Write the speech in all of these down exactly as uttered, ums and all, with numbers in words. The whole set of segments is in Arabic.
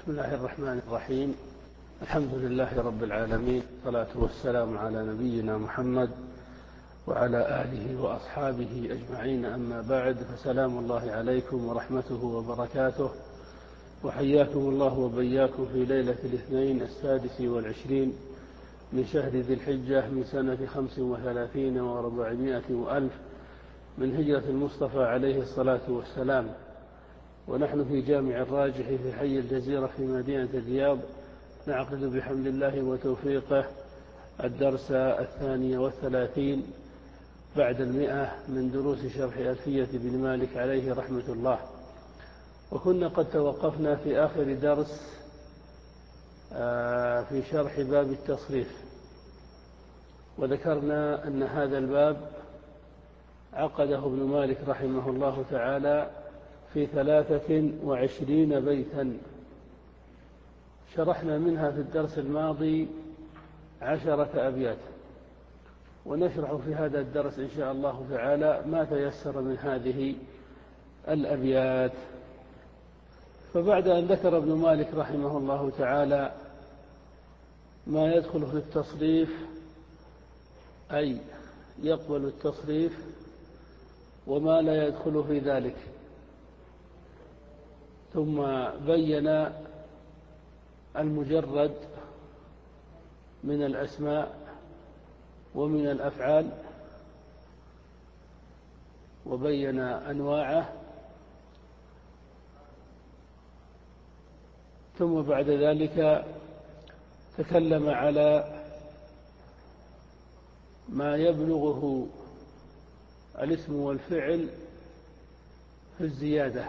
بسم الله الرحمن الرحيم. الحمد لله رب العالمين، والصلاة والسلام على نبينا محمد وعلى آله وأصحابه أجمعين، أما بعد، فسلام الله عليكم ورحمته وبركاته، وحياكم الله وبياكم في ليلة الاثنين السادس والعشرين من شهر ذي الحجة من سنة خمس وثلاثين وأربعمائة وألف من هجرة المصطفى عليه الصلاة والسلام، ونحن في جامع الراجح في حي الجزيرة في مدينة الرياض، نعقد بحمد الله وتوفيقه الدرس الثاني والثلاثين بعد المئة من دروس شرح ألفية بن مالك عليه رحمة الله. وكنا قد توقفنا في آخر درس في شرح باب التصريف، وذكرنا أن هذا الباب عقده ابن مالك رحمه الله تعالى في ثلاثة وعشرين بيتا، شرحنا منها في الدرس الماضي عشرة أبيات، ونشرح في هذا الدرس إن شاء الله تعالى ما تيسر من هذه الأبيات. فبعد أن ذكر ابن مالك رحمه الله تعالى ما يدخل في التصريف، أي يقبل التصريف، وما لا يدخل في ذلك، ثم بين المجرد من الأسماء ومن الأفعال، وبين أنواعه، ثم بعد ذلك تكلم على ما يبلغه الاسم والفعل في الزيادة.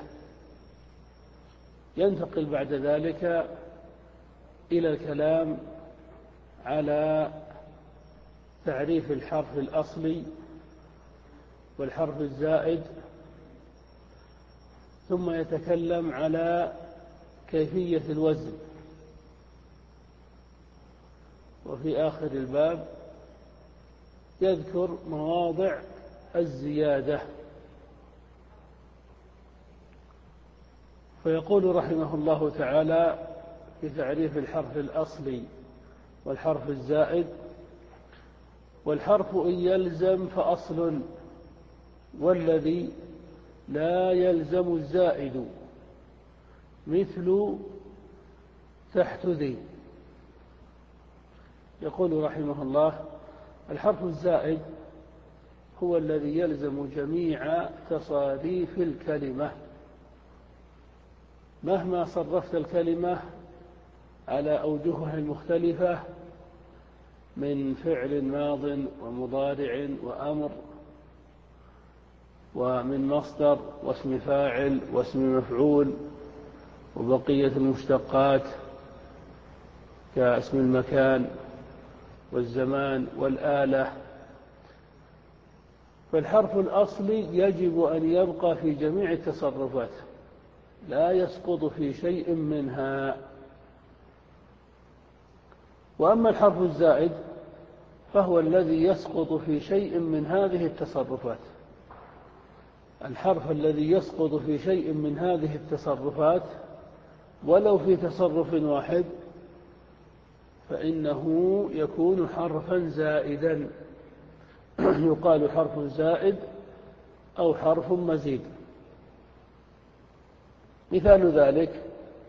ينتقل بعد ذلك إلى الكلام على تعريف الحرف الأصلي والحرف الزائد، ثم يتكلم على كيفية الوزن، وفي آخر الباب يذكر مواضع الزيادة. فيقول رحمه الله تعالى في تعريف الحرف الأصلي والحرف الزائد: والحرف إن يلزم فأصل، والذي لا يلزم الزائد، مثل تحت ذي. يقول رحمه الله: الحرف الزائد هو الذي يلزم جميع تصاريف الكلمة، مهما صرفت الكلمة على أوجهها المختلفة من فعل ماض ومضارع وأمر، ومن مصدر واسم فاعل واسم مفعول وبقية المشتقات كاسم المكان والزمان والآلة. فالحرف الأصلي يجب أن يبقى في جميع التصرفات، لا يسقط في شيء منها. وأما الحرف الزائد فهو الذي يسقط في شيء من هذه التصرفات. الحرف الذي يسقط في شيء من هذه التصرفات ولو في تصرف واحد فإنه يكون حرفا زائدا، يقال حرف زائد أو حرف مزيد. مثال ذلك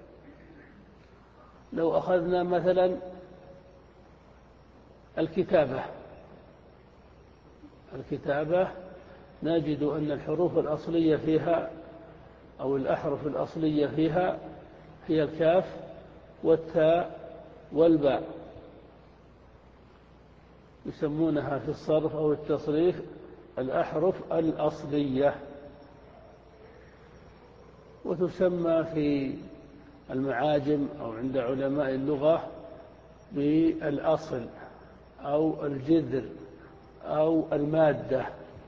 لو أخذنا مثلا الكتابة الكتابة نجد أن الحروف الأصلية فيها أو الأحرف الأصلية فيها هي الكاف والتاء والباء، يسمونها في الصرف أو التصريف الأحرف الأصلية، وتسمى في المعاجم أو عند علماء اللغة بالأصل أو الجذر أو المادة.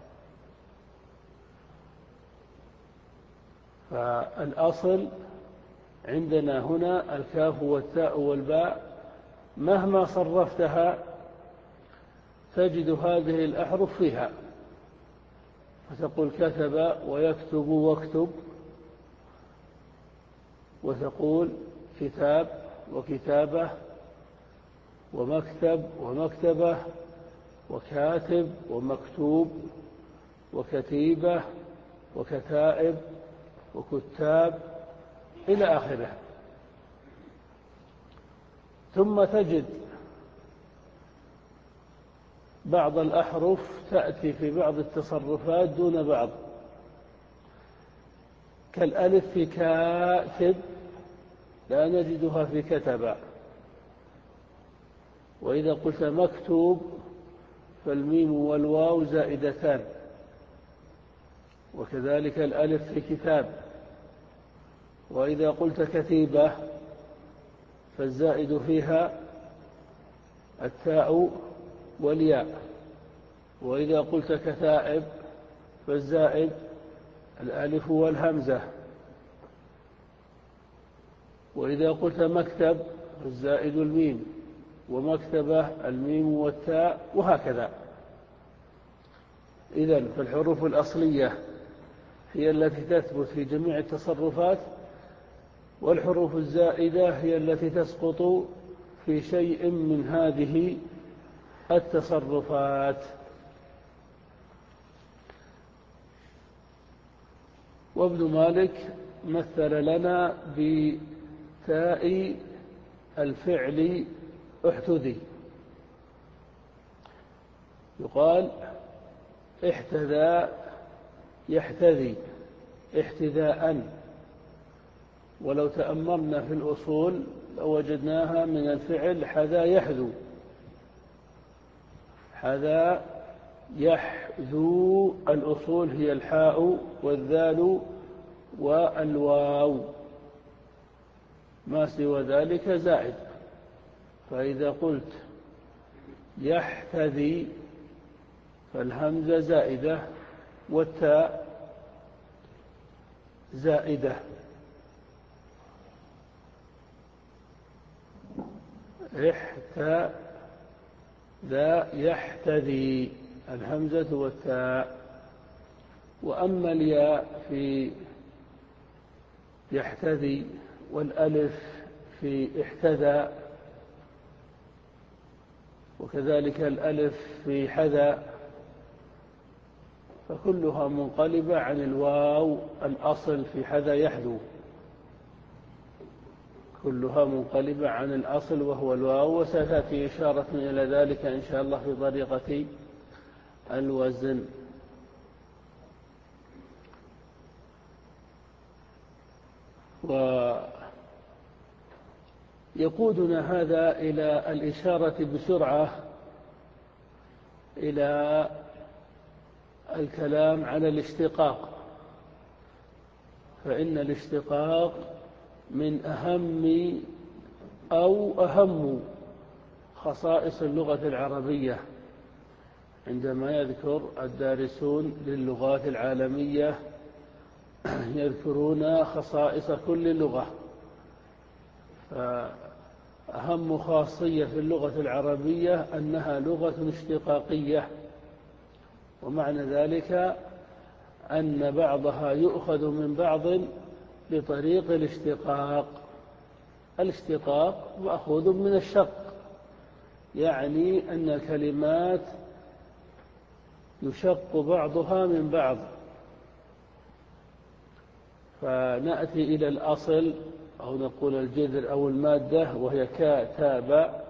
فالأصل عندنا هنا الكاف والتاء والباء، مهما صرفتها تجد هذه الأحرف فيها، فتقول كتب ويكتب واكتب، وتقول كتاب وكتابة ومكتب ومكتبة وكاتب ومكتوب وكتيبة وكتائب وكتاب إلى آخره. ثم تجد بعض الأحرف تأتي في بعض التصرفات دون بعض، كالألف في كاتب لا نجدها في كتب، وإذا قلت مكتوب فالميم والواو زائدتان، وكذلك الألف في كتاب، وإذا قلت كتيبة فالزائد فيها التاء والياء، وإذا قلت كتائب فالزائد الألف والهمزة، وإذا قلت مكتب فالزائد الميم، ومكتبة الميم والتاء، وهكذا. إذن فالحروف الأصلية هي التي تثبت في جميع التصرفات، والحروف الزائدة هي التي تسقط في شيء من هذه التصرفات. وابن مالك مثل لنا بتاء الفعل احتذي، يقال احتذى يحتذي احتذاء، ولو تأمرنا في الأصول لوجدناها من الفعل حذا يحذو، حذا يحذو، الأصول هي الحاء والذال والواو، ما سوى ذلك زائد. فإذا قلت يحتذي فالهمزة زائدة والتاء زائدة. احتذى يحتذي الهمزة والتاء. وأما الياء في يحتذي والألف في احتذى، وكذلك الألف في حذى، فكلها منقلبة عن الواو الأصل في حذى يحذو، كلها منقلبة عن الأصل وهو الواو، وستأتي إشارة إلى ذلك إن شاء الله في طريقة الوزن. ويقودنا هذا إلى الإشارة بسرعة إلى الكلام على الاشتقاق، فإن الاشتقاق من أهم أو أهم خصائص اللغة العربية، عندما يذكر الدارسون للغات العالمية يذكرون خصائص كل لغة، فأهم خاصية في اللغة العربية أنها لغة اشتقاقية، ومعنى ذلك أن بعضها يؤخذ من بعض بطريق الاشتقاق. الاشتقاق مأخوذ من الشق، يعني أن الكلمات يشق بعضها من بعض، فنأتي إلى الأصل أو نقول الجذر أو المادة وهي كا تا باء،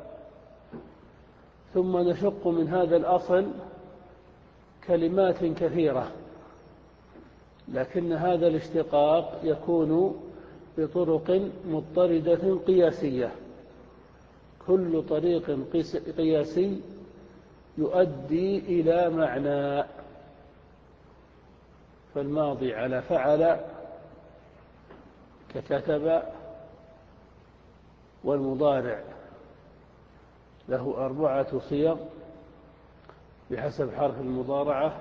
ثم نشق من هذا الأصل كلمات كثيرة، لكن هذا الاشتقاق يكون بطرق مضطردة قياسية، كل طريق قياسي يؤدي إلى معنى. فالماضي على فعل ككتب، والمضارع له أربعة صيغ بحسب حرف المضارعة،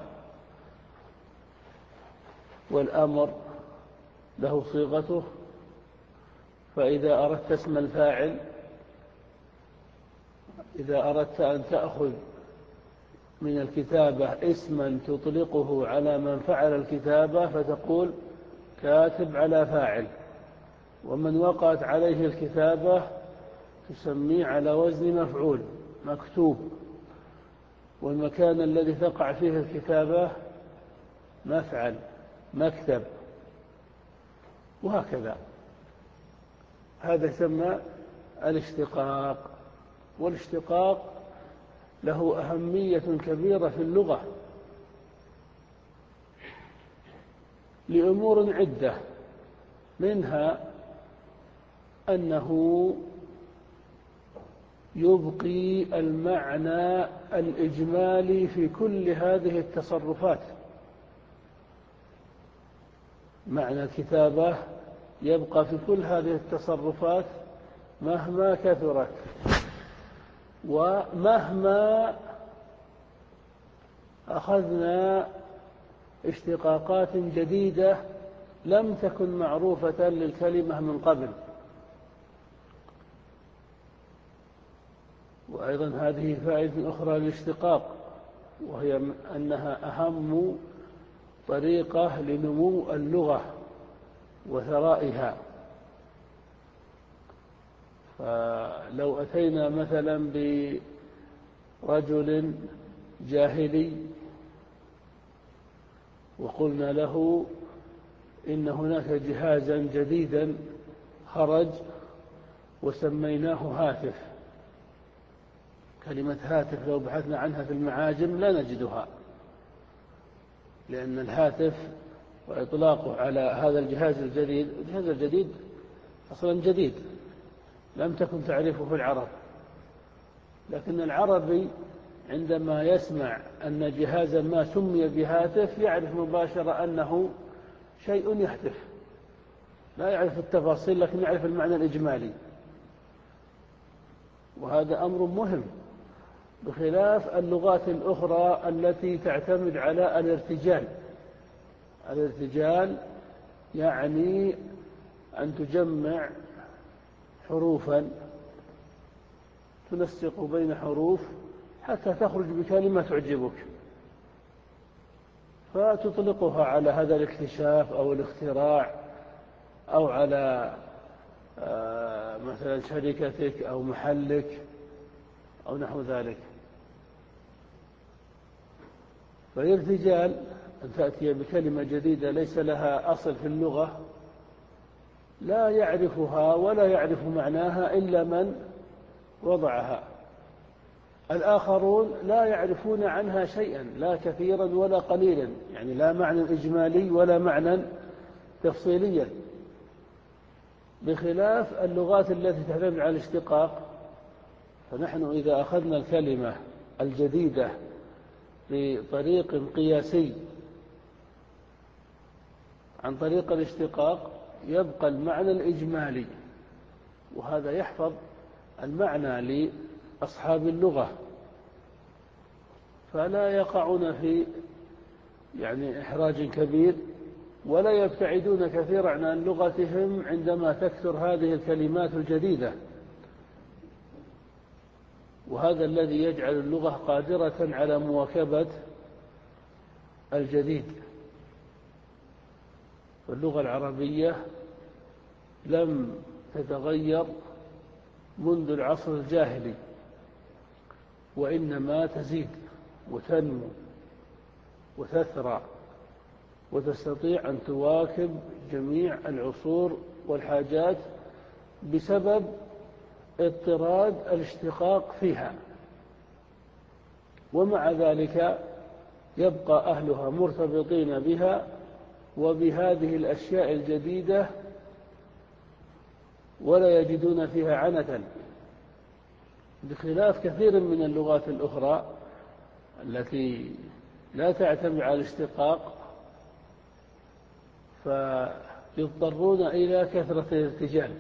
والأمر له صيغته. فإذا أردت اسم الفاعل، إذا أردت أن تأخذ من الكتابة اسما تطلقه على من فعل الكتابة فتقول كاتب على فاعل، ومن وقعت عليه الكتابة تسميه على وزن مفعول، مكتوب. والمكان الذي تقع فيه الكتابة مفعل، مكتب، وهكذا. هذا يسمى الاشتقاق. والاشتقاق له أهمية كبيرة في اللغة لأمور عدة، منها أنه يبقي المعنى الإجمالي في كل هذه التصرفات. معنى الكتابة يبقى في كل هذه التصرفات مهما كثرت، ومهما أخذنا اشتقاقات جديدة لم تكن معروفة للكلمة من قبل. وأيضا هذه فائدة أخرى للاشتقاق، وهي أنها أهم طريقة لنمو اللغة وثرائها. فلو أتينا مثلا برجل جاهلي وقلنا له إن هناك جهازا جديدا خرج وسميناه هاتف، كلمة هاتف لو بحثنا عنها في المعاجم لا نجدها، لأن الهاتف وإطلاقه على هذا الجهاز الجديد، الجهاز الجديد أصلا جديد لم تكن تعرفه في العرب، لكن العربي عندما يسمع أن جهازا ما سمي بهاتف يعرف مباشرة أنه شيء يهتف، لا يعرف التفاصيل لكن يعرف المعنى الإجمالي. وهذا أمر مهم، بخلاف اللغات الأخرى التي تعتمد على الارتجال. الارتجال يعني أن تجمع حروفا، تنسق بين حروف حتى تخرج بكلمة تعجبك، فتطلقها على هذا الاكتشاف أو الاختراع أو على مثلا شركتك أو محلك أو نحو ذلك. فالارتجال أن تأتي بكلمة جديدة ليس لها أصل في اللغة لا يعرفها ولا يعرف معناها إلا من وضعها. الآخرون لا يعرفون عنها شيئا، لا كثيرا ولا قليلا، يعني لا معنى إجمالي ولا معنى تفصيليا، بخلاف اللغات التي تعتمد على الاشتقاق. فنحن إذا أخذنا الكلمة الجديدة بطريق قياسي عن طريق الاشتقاق يبقى المعنى الإجمالي، وهذا يحفظ المعنى لأصحاب اللغة، فلا يقعون في يعني إحراج كبير ولا يبتعدون كثيرا عن لغتهم عندما تكثر هذه الكلمات الجديدة. وهذا الذي يجعل اللغة قادرة على مواكبة الجديد. واللغة العربية لم تتغير منذ العصر الجاهلي، وإنما تزيد وتنمو وتثرى وتستطيع أن تواكب جميع العصور والحاجات بسبب اضطراد الاشتقاق فيها. ومع ذلك يبقى أهلها مرتبطين بها وبهذه الأشياء الجديدة ولا يجدون فيها عنة، بخلاف كثير من اللغات الأخرى التي لا تعتمد على الاشتقاق، فيضطرون إلى كثرة الارتجال.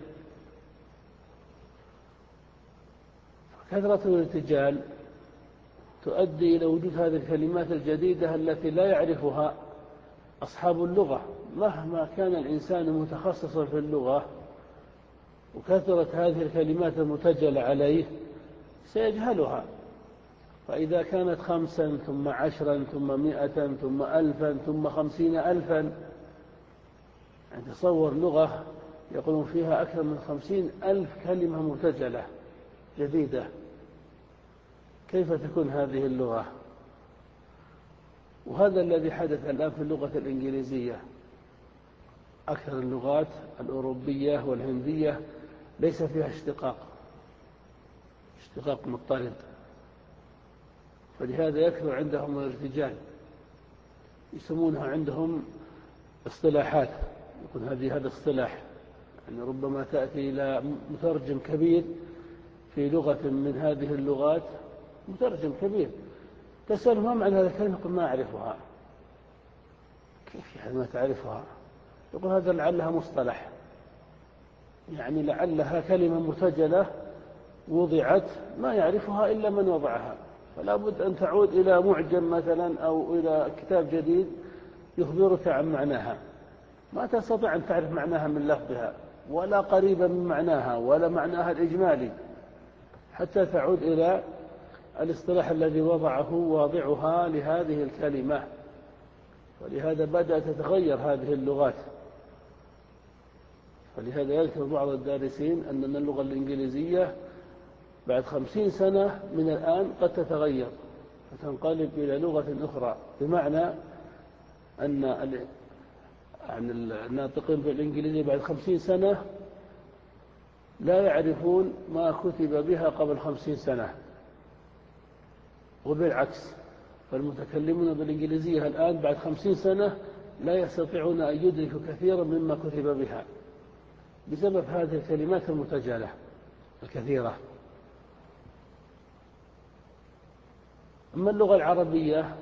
كثرة الارتجال تؤدي إلى وجود هذه الكلمات الجديدة التي لا يعرفها أصحاب اللغة. مهما كان الإنسان متخصصا في اللغة وكثرت هذه الكلمات المتجلة عليه سيجهلها. فإذا كانت خمسا ثم عشرا ثم مئة ثم ألفا ثم خمسين ألفا، يعني تصور لغة يقولون فيها أكثر من خمسين ألف كلمة مرتجلة جديدة. كيف تكون هذه اللغة؟ وهذا الذي حدث الآن في اللغة الإنجليزية. أكثر اللغات الأوروبية والهندية ليس فيها اشتقاق اشتقاق مضطرد، فلهذا يكثر عندهم الارتجال. يسمونها عندهم اصطلاحات، يكون هذه هذا اصطلاح، يعني ربما تأتي إلى مترجم كبير في لغة من هذه اللغات، مترجم كبير، تسأله ما معنى هذه الكلمة؟ يقول ما أعرفها. كيف يعني ما تعرفها؟ يقول هذا لعلها مصطلح، يعني لعلها كلمة مرتجلة وضعت ما يعرفها إلا من وضعها، فلا بد أن تعود إلى معجم مثلا أو إلى كتاب جديد يخبرك عن معناها. ما تستطيع أن تعرف معناها من لفظها ولا قريبا من معناها ولا معناها الإجمالي حتى تعود إلى الاصطلاح الذي وضعه واضعها لهذه الكلمة. ولهذا بدأت تتغير هذه اللغات. فلهذا يذكر بعض الدارسين أن اللغة الإنجليزية بعد خمسين سنة من الآن قد تتغير فتنقلب إلى لغة أخرى، بمعنى أن الناطقين بالإنجليزية بعد خمسين سنة لا يعرفون ما كتب بها قبل خمسين سنة، وبالعكس فالمتكلمون بالإنجليزية الآن بعد خمسين سنة لا يستطيعون أن يدركوا كثيرا مما كتب بها بسبب هذه الكلمات المتجالة الكثيرة. أما اللغة العربية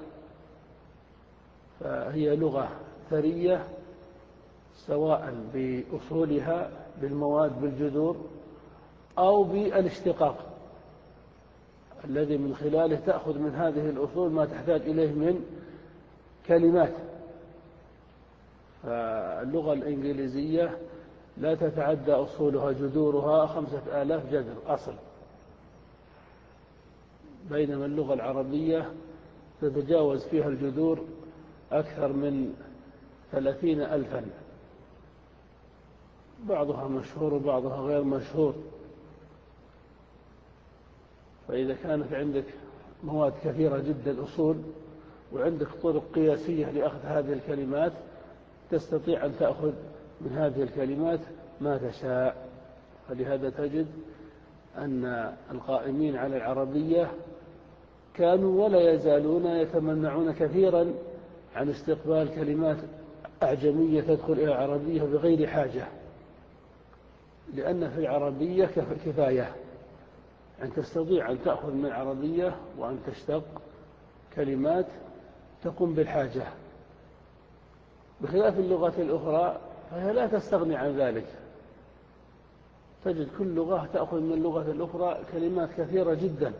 فهي لغة ثرية، سواء بأصولها بالمواد بالجذور أو بالاشتقاق الذي من خلاله تأخذ من هذه الأصول ما تحتاج إليه من كلمات. فاللغة الإنجليزية لا تتعدى أصولها جذورها خمسة آلاف جذر أصل، بينما اللغة العربية تتجاوز فيها الجذور أكثر من ثلاثين ألفا، بعضها مشهور وبعضها غير مشهور. فإذا كانت عندك مواد كثيرة جدا أصول وعندك طرق قياسية لأخذ هذه الكلمات، تستطيع أن تأخذ من هذه الكلمات ما تشاء. فلهذا تجد أن القائمين على العربية كانوا ولا يزالون يتمنعون كثيرا عن استقبال كلمات أعجمية تدخل إلى العربية بغير حاجة، لأن في العربية كفاية أن تستطيع أن تأخذ من العربية وأن تشتق كلمات تقوم بالحاجة، بخلاف اللغات الأخرى فهي لا تستغني عن ذلك. تجد كل لغة تأخذ من اللغة الأخرى كلمات كثيرة جدا،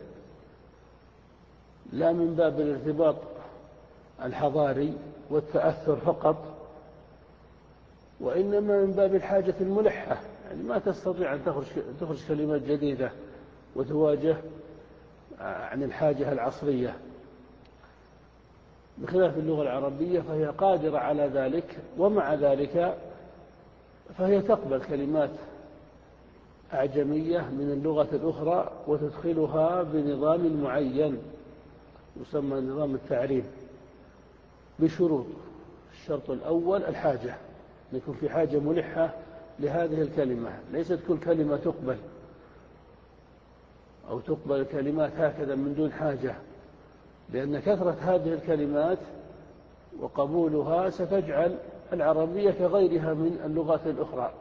لا من باب الارتباط الحضاري والتأثر فقط، وإنما من باب الحاجة الملحة، يعني ما تستطيع أن تخرج, تخرج كلمات جديدة وتواجه عن الحاجة العصرية، بخلاف اللغة العربية فهي قادرة على ذلك. ومع ذلك فهي تقبل كلمات أعجمية من اللغة الأخرى وتدخلها بنظام معين يسمى نظام التعريب بشروط. الشرط الأول الحاجة، يكون في حاجة ملحة لهذه الكلمة، ليست كل كلمة تقبل أو تقبل الكلمات هكذا من دون حاجة، لأن كثرة هذه الكلمات وقبولها ستجعل العربية كغيرها من اللغات الأخرى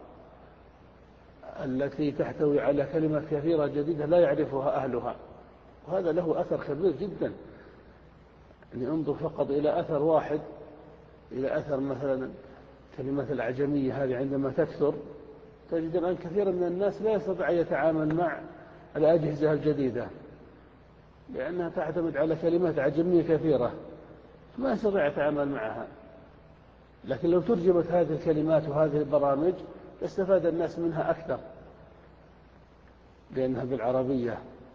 التي تحتوي على كلمات كثيرة جديدة لا يعرفها أهلها، وهذا له أثر كبير جدا. يعني انظر فقط إلى أثر واحد، إلى أثر مثلا كلمات الأعجمية هذه عندما تكثر تجد الآن كثيرا من الناس لا يستطيع أن يتعامل مع الأجهزة الجديدة لأنها تعتمد على كلمات أعجمية كثيرة ما يستطيع يتعامل معها. لكن لو ترجمت هذه الكلمات وهذه البرامج استفاد الناس منها أكثر لأنها بالعربية.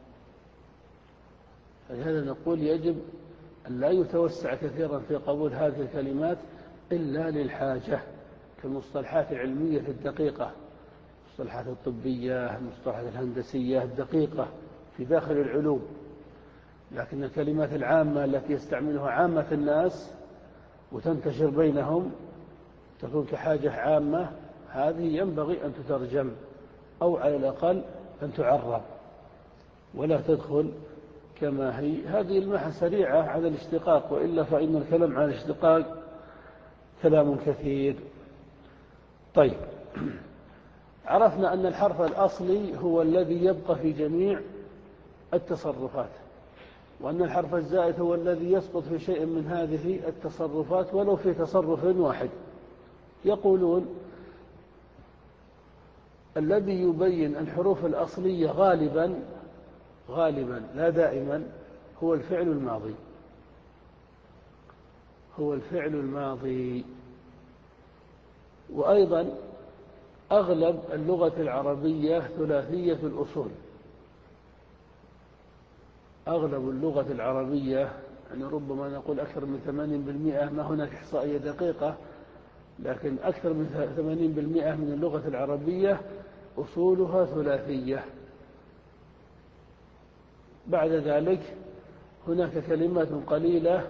فلهذا نقول يجب أن لا يتوسع كثيرا في قبول هذه الكلمات إلا للحاجة كالمصطلحات العلمية الدقيقة المصطلحات الطبية، المصطلحات الهندسية الدقيقة في داخل العلوم، لكن الكلمات العامة التي يستعملها عامة الناس وتنتشر بينهم تكون كحاجة عامة، هذه ينبغي أن تترجم أو على الأقل أن تعرب ولا تدخل كما هي. هذه المحة سريعة على الاشتقاق، وإلا فإن الكلام على الاشتقاق كلام كثير. طيب، عرفنا أن الحرف الأصلي هو الذي يبقى في جميع التصرفات، وأن الحرف الزائد هو الذي يسقط في شيء من هذه التصرفات ولو في تصرف واحد. يقولون الذي يبين الحروف الأصلية غالبا غالبا لا دائما هو الفعل الماضي، هو الفعل الماضي. وأيضا أغلب اللغة العربية ثلاثية الأصول، أغلب اللغة العربية يعني ربما نقول أكثر من ثمانين بالمئة، ما هناك إحصائية دقيقة، لكن أكثر من ثمانين بالمئة من اللغة العربية أصولها ثلاثية. بعد ذلك هناك كلمات قليلة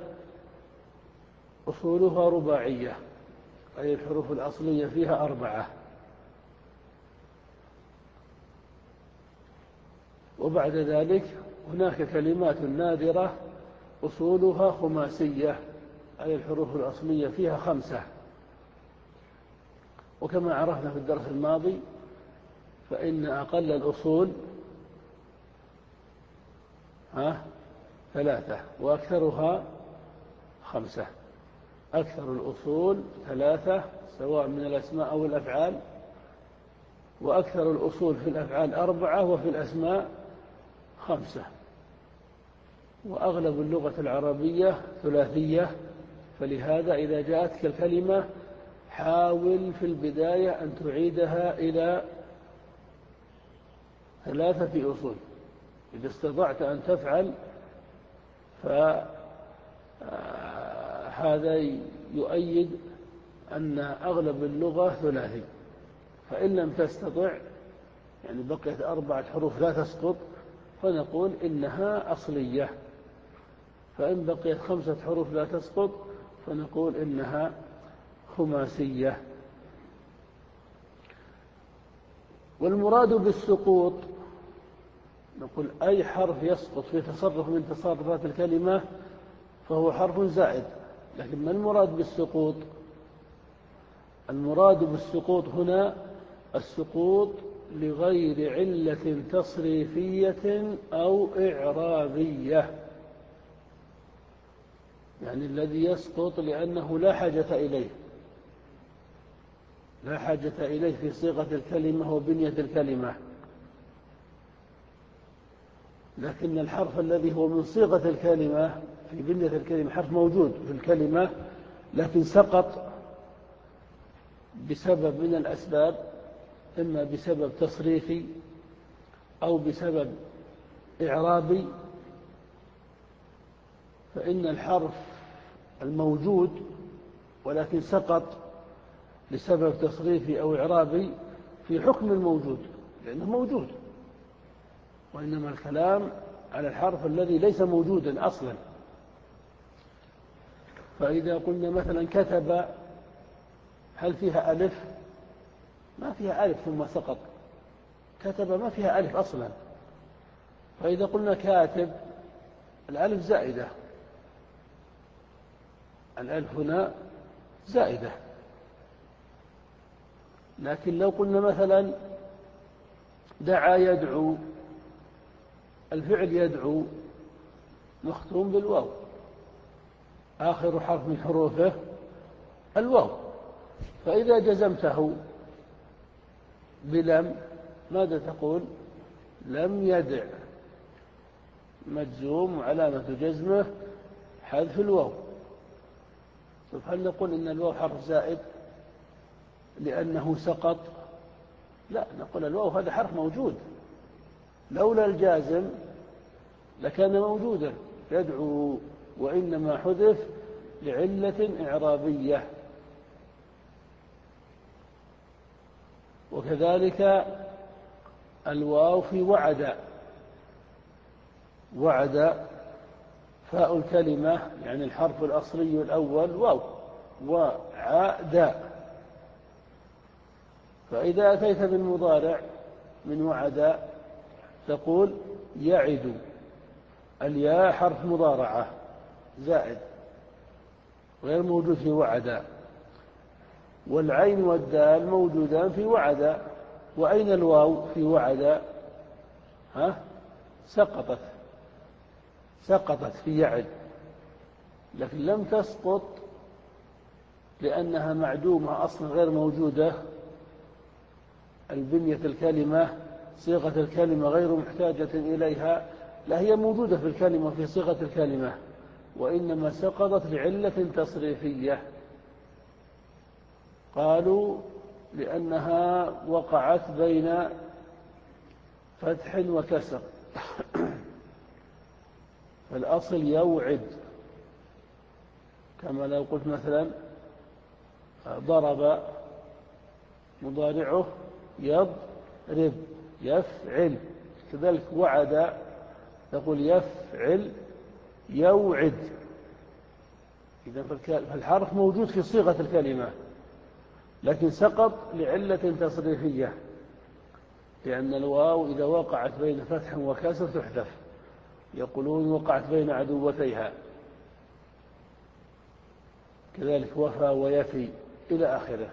أصولها رباعية، أي الحروف الأصلية فيها أربعة. وبعد ذلك هناك كلمات نادرة أصولها خماسية، أي الحروف الأصلية فيها خمسة. وكما عرفنا في الدرس الماضي فإن أقل الأصول ها ثلاثة وأكثرها خمسة. أكثر الأصول ثلاثة سواء من الأسماء أو الأفعال، وأكثر الأصول في الأفعال أربعة وفي الأسماء خمسة. وأغلب اللغة العربية ثلاثية، فلهذا إذا جاءتك الكلمة حاول في البداية أن تعيدها إلى ثلاثة أصول. إذا استطعت أن تفعل فهذا يؤيد أن أغلب اللغة ثلاثي. فإن لم تستطع، يعني بقيت أربعة حروف لا تسقط، فنقول إنها أصلية. فإن بقيت خمسة حروف لا تسقط فنقول إنها خماسية. والمراد بالسقوط نقول أي حرف يسقط في تصرف من تصرفات الكلمة فهو حرف زائد. لكن ما المراد بالسقوط؟ المراد بالسقوط هنا السقوط لغير علة تصريفية أو إعرابية، يعني الذي يسقط لأنه لا حاجة إليه، لا حاجة إليه في صيغة الكلمة وبنية الكلمة. لكن الحرف الذي هو من صيغة الكلمة في بنية الكلمة حرف موجود في الكلمة لكن سقط بسبب من الأسباب، إما بسبب تصريفي أو بسبب إعرابي، فإن الحرف الموجود ولكن سقط لسبب تصريفي أو إعرابي في حكم الموجود لأنه موجود، وإنما الكلام على الحرف الذي ليس موجودا أصلا. فإذا قلنا مثلا كتب، هل فيها ألف؟ ما فيها ألف ثم سقط. كتب ما فيها ألف أصلا. فإذا قلنا كاتب، الألف زائدة، الألف هنا زائدة. لكن لو قلنا مثلا دعا يدعو، الفعل يدعو مختوم بالواو، آخر حرف من حروفه الواو، فإذا جزمته بلم ماذا تقول؟ لم يدع، مجزوم وعلامة جزمه حذف الواو. طيب هل نقول إن الواو حرف زائد لأنه سقط؟ لا، نقول الواو هذا حرف موجود، لولا الجازم لكان موجودا يدعو، وإنما حذف لعلة إعرابية. وكذلك الواو في وعد. وعد فاء الكلمة يعني الحرف الأصلي الأول واو، وعاد. فإذا أتيت بالمضارع من وعد تقول يعد. الياء حرف مضارعة زائد غير موجود في وعد، والعين والدال موجودان في وعد. وأين الواو في وعد؟ ها؟ سقطت سقطت في يعد، لكن لم تسقط لأنها معدومة أصلا غير موجودة. البنية الكلمة صيغة الكلمة غير محتاجة إليها، لا هي موجودة في الكلمة في صيغة الكلمة، وإنما سقطت لعلة تصريفية. قالوا لأنها وقعت بين فتح وكسر. فالأصل يوعد، كما لو قلت مثلا ضرب مضارعه يضرب يفعل، كذلك وعد تقول يفعل يوعد. إذا فالحرف موجود في صيغة الكلمة لكن سقط لعلة تصريفية، لأن الواو إذا وقعت بين فتح وكسر تحذف. يقولون وقعت بين عدوتيها، كذلك وفى ويفي إلى آخره.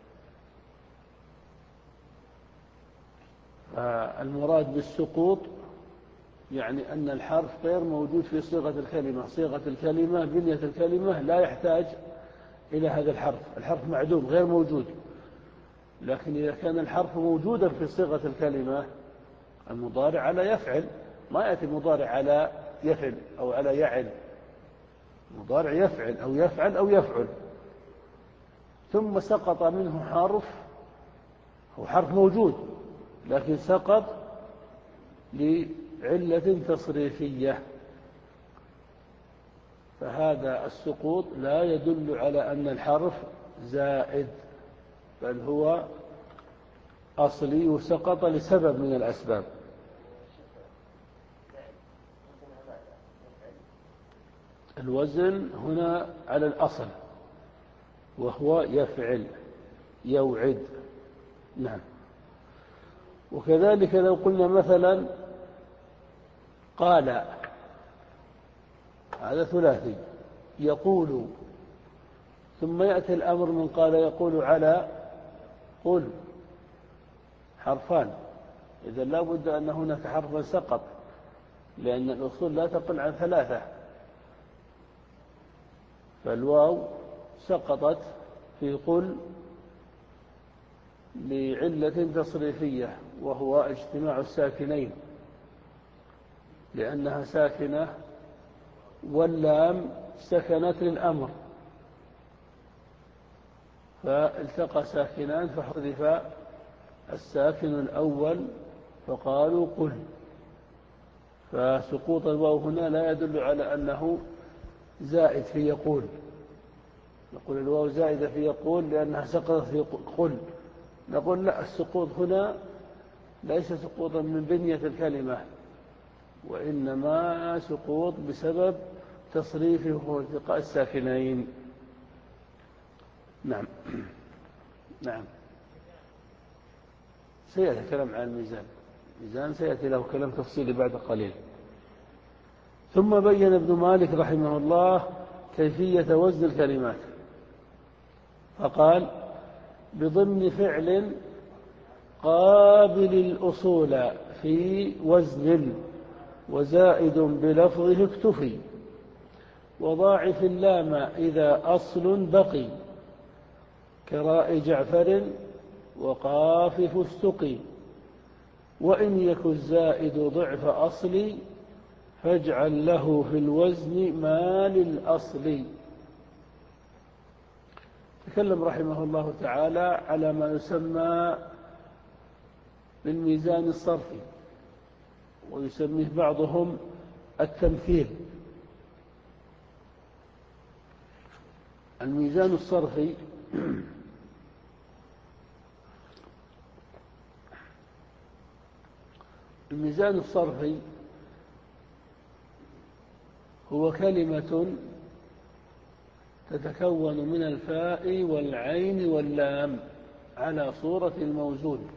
فالمراد بالسقوط يعني أن الحرف غير موجود في صيغة الكلمة. صيغة الكلمة بنية الكلمة لا يحتاج إلى هذا الحرف، الحرف معدوم غير موجود. لكن إذا كان الحرف موجودا في صيغة الكلمة، المضارع على يفعل، ما يأتي المضارع على يفعل أو على يعل. المضارع يفعل أو يفعل أو يفعل، ثم سقط منه حرف، هو حرف موجود لكن سقط لعلة تصريفية. فهذا السقوط لا يدل على أن الحرف زائد، بل هو أصلي وسقط لسبب من الأسباب. الوزن هنا على الأصل وهو يفعل يوعد. نعم. وكذلك لو قلنا مثلا قال، هذا ثلاثي يقول، ثم يأتي الأمر من قال يقول على قل، حرفان. إذا لا بد أن هناك حرفا سقط، لأن الأصول لا تقل عن ثلاثة. فالواو سقطت في قل لعلة تصريفية وهو اجتماع الساكنين، لأنها ساكنة واللام سكنت للأمر، فالتقى ساكنان فحذف الساكن الأول فقالوا قل. فسقوط الواو هنا لا يدل على أنه زائد في يقول. نقول الواو زائدة في يقول لأنها سقطت في قل. نقول لا، السقوط هنا ليس سقوطا من بنية الكلمة، وإنما سقوط بسبب تصريفه والتقاء الساكنين. نعم. نعم. سيأتي كلام عن الميزان. الميزان سيأتي له كلام تفصيلي بعد قليل. ثم بين ابن مالك رحمه الله كيفية وزن الكلمات، فقال بضمن فعل قابل الأصول في وزن وزائد بلفظه اكتفي، وضاعف اللام إذا أصل بقي كراء جعفر وقاف فستقي، وإن يك الزائد ضعف أصلي فاجعل له في الوزن ما للأصل. تكلم رحمه الله تعالى على ما يسمى بالميزان الصرفي، ويسميه بعضهم التمثيل. الميزان الصرفي الميزان الصرفي هو كلمة تتكون من الفاء والعين واللام على صورة الموزون.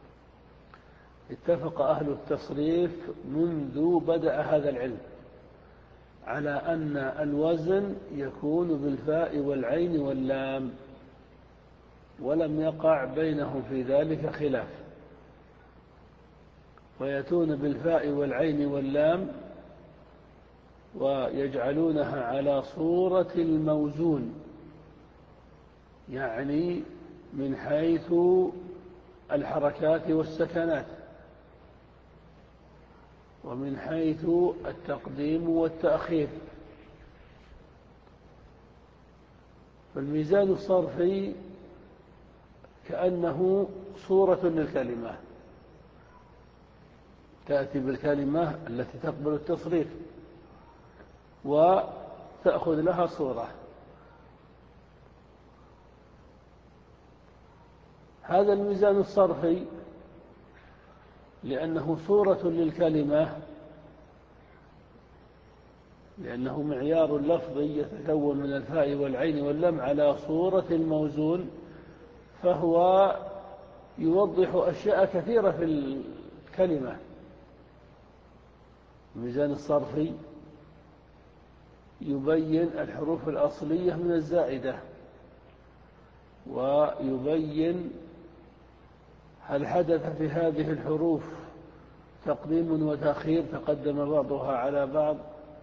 اتفق أهل التصريف منذ بدأ هذا العلم على أن الوزن يكون بالفاء والعين واللام، ولم يقع بينهم في ذلك خلاف، ويأتون بالفاء والعين واللام ويجعلونها على صورة الموزون، يعني من حيث الحركات والسكنات، ومن حيث التقديم والتأخير. فالميزان الصرفي كأنه صورة للكلمة، تأتي بالكلمة التي تقبل التصريف وتأخذ لها صورة. هذا الميزان الصرفي لأنه صورة للكلمة، لأنه معيار لفظي يتكون من الفاء والعين واللام على صورة الموزون، فهو يوضح أشياء كثيرة في الكلمة. الميزان الصرفي يبين الحروف الأصلية من الزائدة، ويبين هل حدث في هذه الحروف تقديم وتأخير تقدم بعضها على بعض،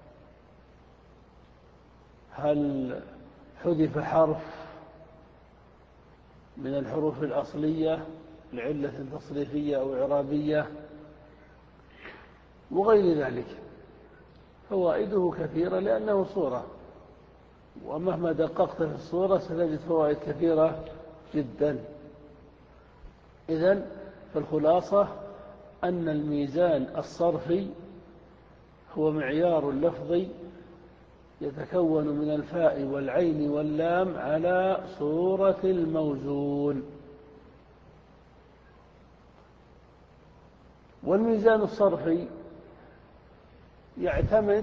هل حذف حرف من الحروف الأصلية لعلة تصريفية أو إعرابية وغير ذلك. فوائده كثيرة لأنه صورة، ومهما دققت في الصورة ستجد فوائد كثيرة جدا. إذن فالخلاصة أن الميزان الصرفي هو معيار لفظي يتكون من الفاء والعين واللام على صورة الموزون. والميزان الصرفي يعتمد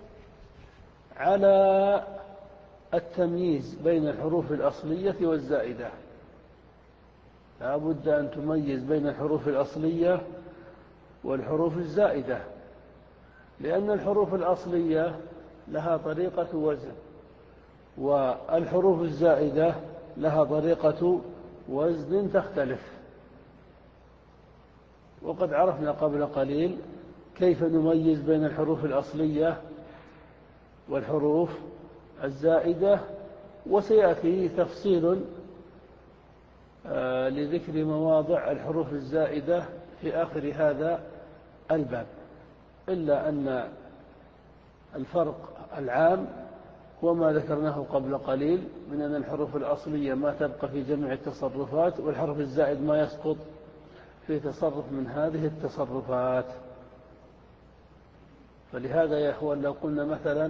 على التمييز بين الحروف الأصلية والزائدة. لا بد أن تميز بين الحروف الأصلية والحروف الزائدة، لأن الحروف الأصلية لها طريقة وزن، والحروف الزائدة لها طريقة وزن تختلف. وقد عرفنا قبل قليل كيف نميز بين الحروف الأصلية والحروف الزائدة، وسيأتي تفصيل لذكر مواضع الحروف الزائدة في آخر هذا الباب، إلا أن الفرق العام هو ما ذكرناه قبل قليل من أن الحروف الأصلية ما تبقى في جميع التصرفات، والحرف الزائد ما يسقط في تصرف من هذه التصرفات. فلهذا يا أخوان لو قلنا مثلا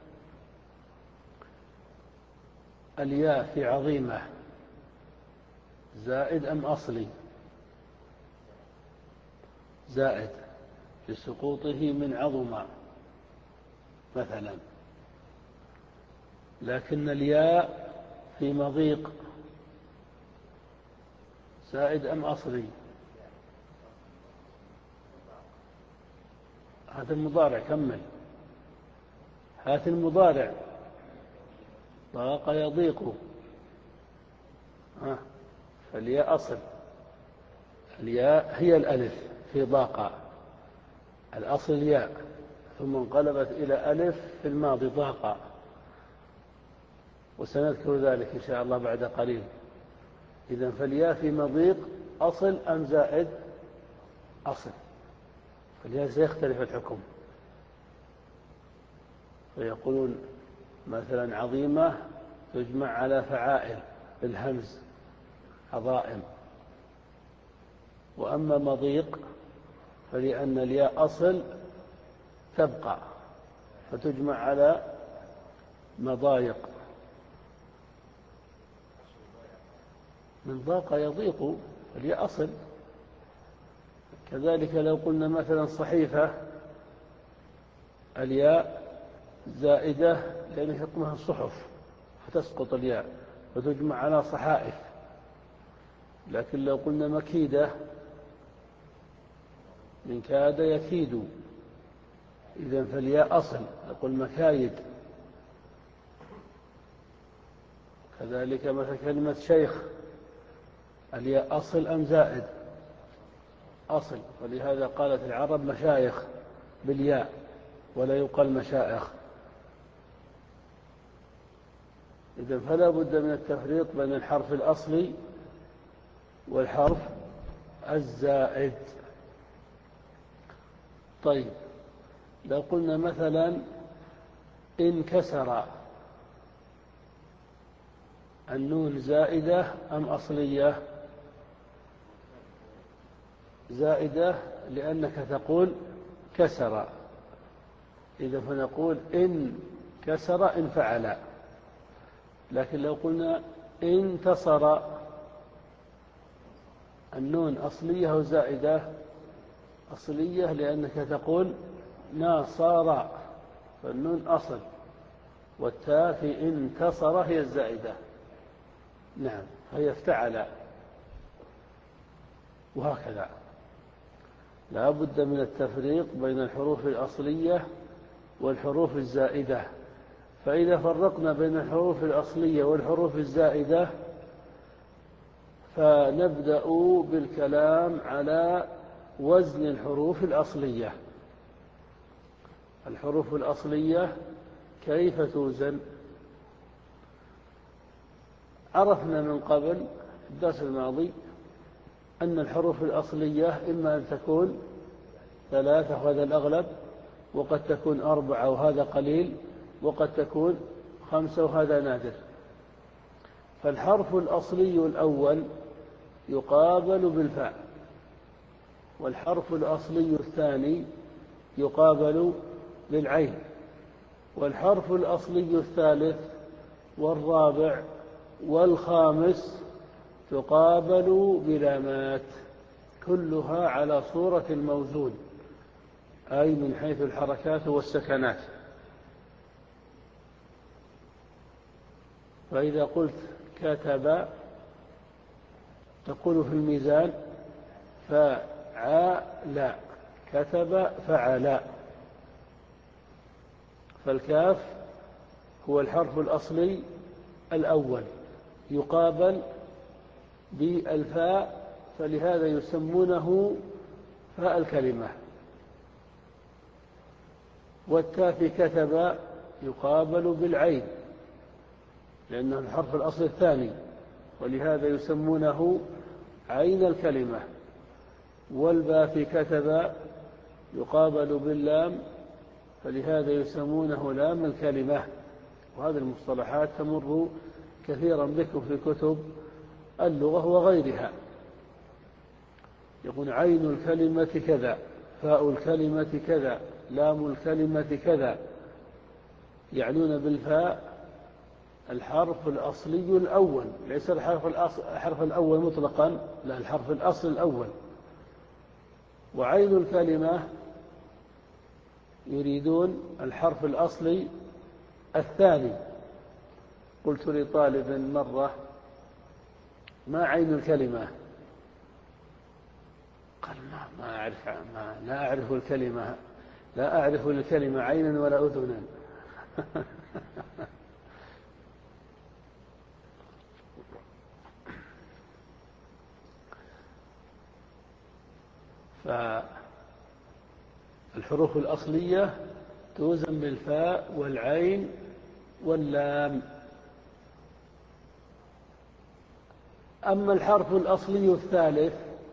الياء في عظيمة زائد أم أصلي؟ زائد لسقوطه من عظمة مثلا. لكن الياء في مضيق زائد أم أصلي؟ هات المضارع، كمل، هات المضارع. ضاق يضيق، ها، فالياء أصل. الياء هي الألف في ضاق، الأصل الياء، ثم انقلبت إلى ألف في الماضي ضاق، وسنذكر ذلك إن شاء الله بعد قليل. إذن فالياء في مضيق أصل أم زائد؟ أصل. فالياء سيختلف الحكم، فيقولون مثلا عظيمة تجمع على فعائل بالهمز عظائم، وأما مضيق فلأن الياء أصل تبقى فتجمع على مضايق. من ضاق يضيق، الياء أصل، كذلك لو قلنا مثلا صحيفة، الياء زائدة لأنها تطمها الصحف فتسقط الياء وتجمع على صحائف. لكن لو قلنا مكيدة، من كاد يكيد، إذن فالياء أصل، نقول مكايد. كذلك مثل كلمة شيخ، الياء أصل أم زائد؟ أصل، ولهذا قالت العرب مشايخ بالياء ولا يقال مشائخ. إذن فلا بد من التفريق بين الحرف الأصلي والحرف الزائد. طيب، لو قلنا مثلا انكسر، النون زائدة أم أصلية؟ زائدة لأنك تقول كسر، إذا فنقول إن كسر إن فعل. لكن لو قلنا انتصر، النون أصلية أو زائدة؟ أصلية لأنك تقول ناصر، فالنون أصل، والتاء في انتصر هي الزائدة. نعم، هي افتعل، وهكذا. لا بد من التفريق بين الحروف الأصلية والحروف الزائدة. فإذا فرقنا بين الحروف الأصلية والحروف الزائدة فنبدأ بالكلام على وزن الحروف الأصلية. الحروف الأصلية كيف توزن؟ عرفنا من قبل في الدرس الماضي أن الحروف الأصلية إما أن تكون ثلاثة وهذا الأغلب، وقد تكون أربعة وهذا قليل، وقد تكون خمسة وهذا نادر. فالحرف الأصلي الأول يقابل بالفاء، والحرف الأصلي الثاني يقابل بالعين، والحرف الأصلي الثالث والرابع والخامس تقابل بلامات، كلها على صورة الموزون، أي من حيث الحركات والسكنات. فإذا قلت كتب تقول في الميزان فعل، كتب فعل. فالكاف هو الحرف الأصلي الأول يقابل بالفاء، فلهذا يسمونه فاء الكلمة. والتاء في كتب يقابل بالعين لأنه الحرف الأصلي الثاني، ولهذا يسمونه عين الكلمة. والباء في كتب يقابل باللام، فلهذا يسمونه لام الكلمة. وهذه المصطلحات تمر كثيرا بكم في كتب اللغة وغيرها. يقول عين الكلمة كذا، فاء الكلمة كذا، لام الكلمة كذا، يعنون بالفاء الحرف الأصلي الأول، ليس الحرف, الحرف الأول مطلقا، لا، الحرف الأصل الأول. وعين الكلمة يريدون الحرف الأصلي الثاني. قلت لطالب مرة ما عين الكلمة؟ قال ما, ما أعرف ما لا أعرف الكلمة، لا أعرف الكلمة عينا ولا أذنا. فالحروف الأصلية توزن بالفاء والعين واللام. أما الحرف الأصلي الثالث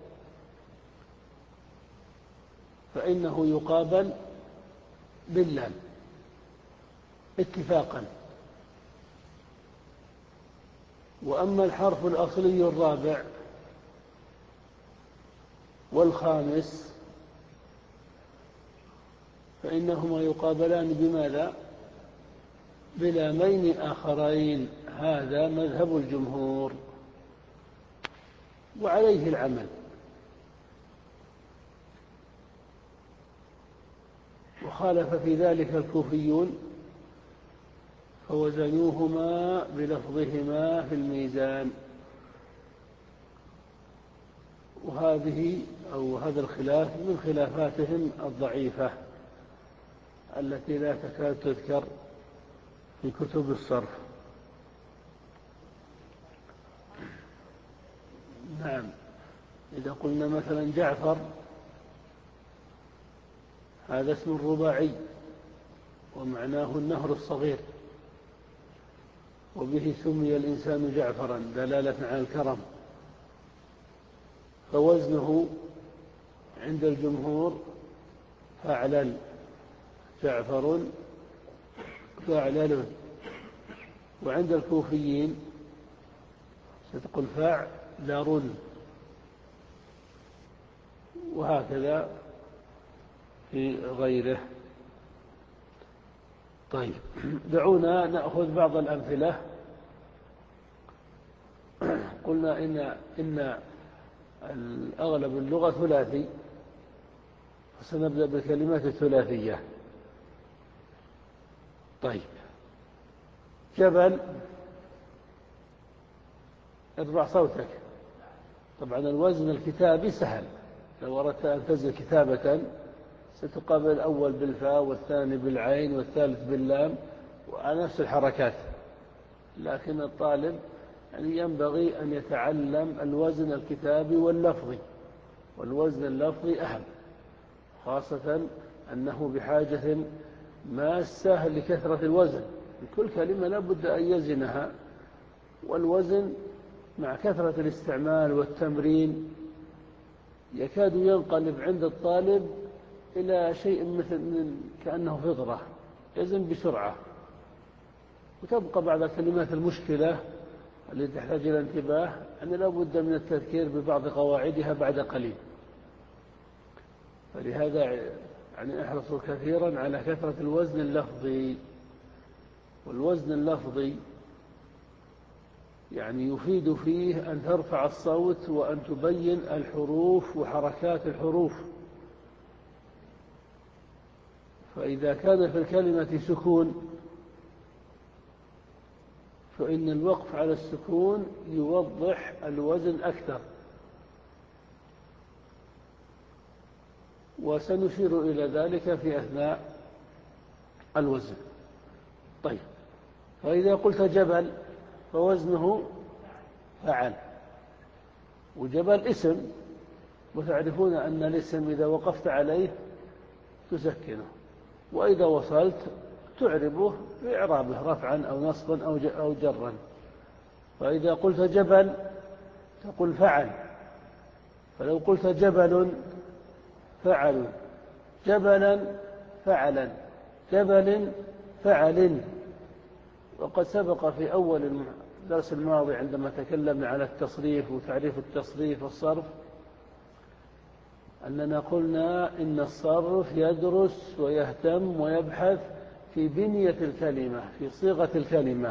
فإنه يقابل باللام اتفاقا. وأما الحرف الأصلي الرابع والخامس فإنهما يقابلان بماذا؟ بلامين آخرين. هذا مذهب الجمهور وعليه العمل. وخالف في ذلك الكوفيون فوزنوهما بلفظهما في الميزان. وهذه أو هذا الخلاف من خلافاتهم الضعيفة التي لا تكاد تذكر في كتب الصرف. نعم، إذا قلنا مثلا جعفر هذا اسم رباعي ومعناه النهر الصغير، وبه سمي الإنسان جعفرا دلالة على الكرم، فوزنه عند الجمهور فعلل، جعفر فعلل. وعند الكوفيين ستقول فعلر، وهكذا في غيره. طيب، دعونا نأخذ بعض الأمثلة. قلنا إن إن الأغلب اللغة ثلاثي، فسنبدأ بالكلمات الثلاثية. طيب، جبل، ارفع صوتك. طبعا الوزن الكتابي سهل، لو أردت أن تزن كتابة ستقابل الأول بالفاء والثاني بالعين والثالث باللام وعلى نفس الحركات، لكن الطالب يعني ينبغي أن يتعلم الوزن الكتابي واللفظي، والوزن اللفظي أهم، خاصة أنه بحاجة ماسة لكثرة الوزن. كل كلمة لا بد أن يزنها، والوزن مع كثرة الاستعمال والتمرين يكاد ينقلب عند الطالب إلى شيء مثل من كأنه فطرة، يزن بسرعة. وتبقى بعض الكلمات المشكلة التي تحتاج إلى انتباه، أن لا بد من التذكير ببعض قواعدها بعد قليل. فلهذا يعني احرص كثيرا على كثرة الوزن اللفظي. والوزن اللفظي يعني يفيد فيه أن ترفع الصوت وأن تبين الحروف وحركات الحروف. فإذا كان في الكلمة سكون فإن الوقف على السكون يوضح الوزن أكثر، وسنشير إلى ذلك في أثناء الوزن. طيب، فإذا قلت جبل فوزنه فعل، وجبل اسم، وتعرفون أن الاسم إذا وقفت عليه تسكنه، وإذا وصلت تعربه بإعرابه رفعا أو نصبا أو جرا. فإذا قلت جبل تقول فعل، فلو قلت جبل فعل، جبلا فعلا، جبل فعل. وقد سبق في أول الدرس الماضي عندما تكلمنا على التصريف وتعريف التصريف والصرف أننا قلنا إن الصرف يدرس ويهتم ويبحث في بنية الكلمة، في صيغة الكلمة.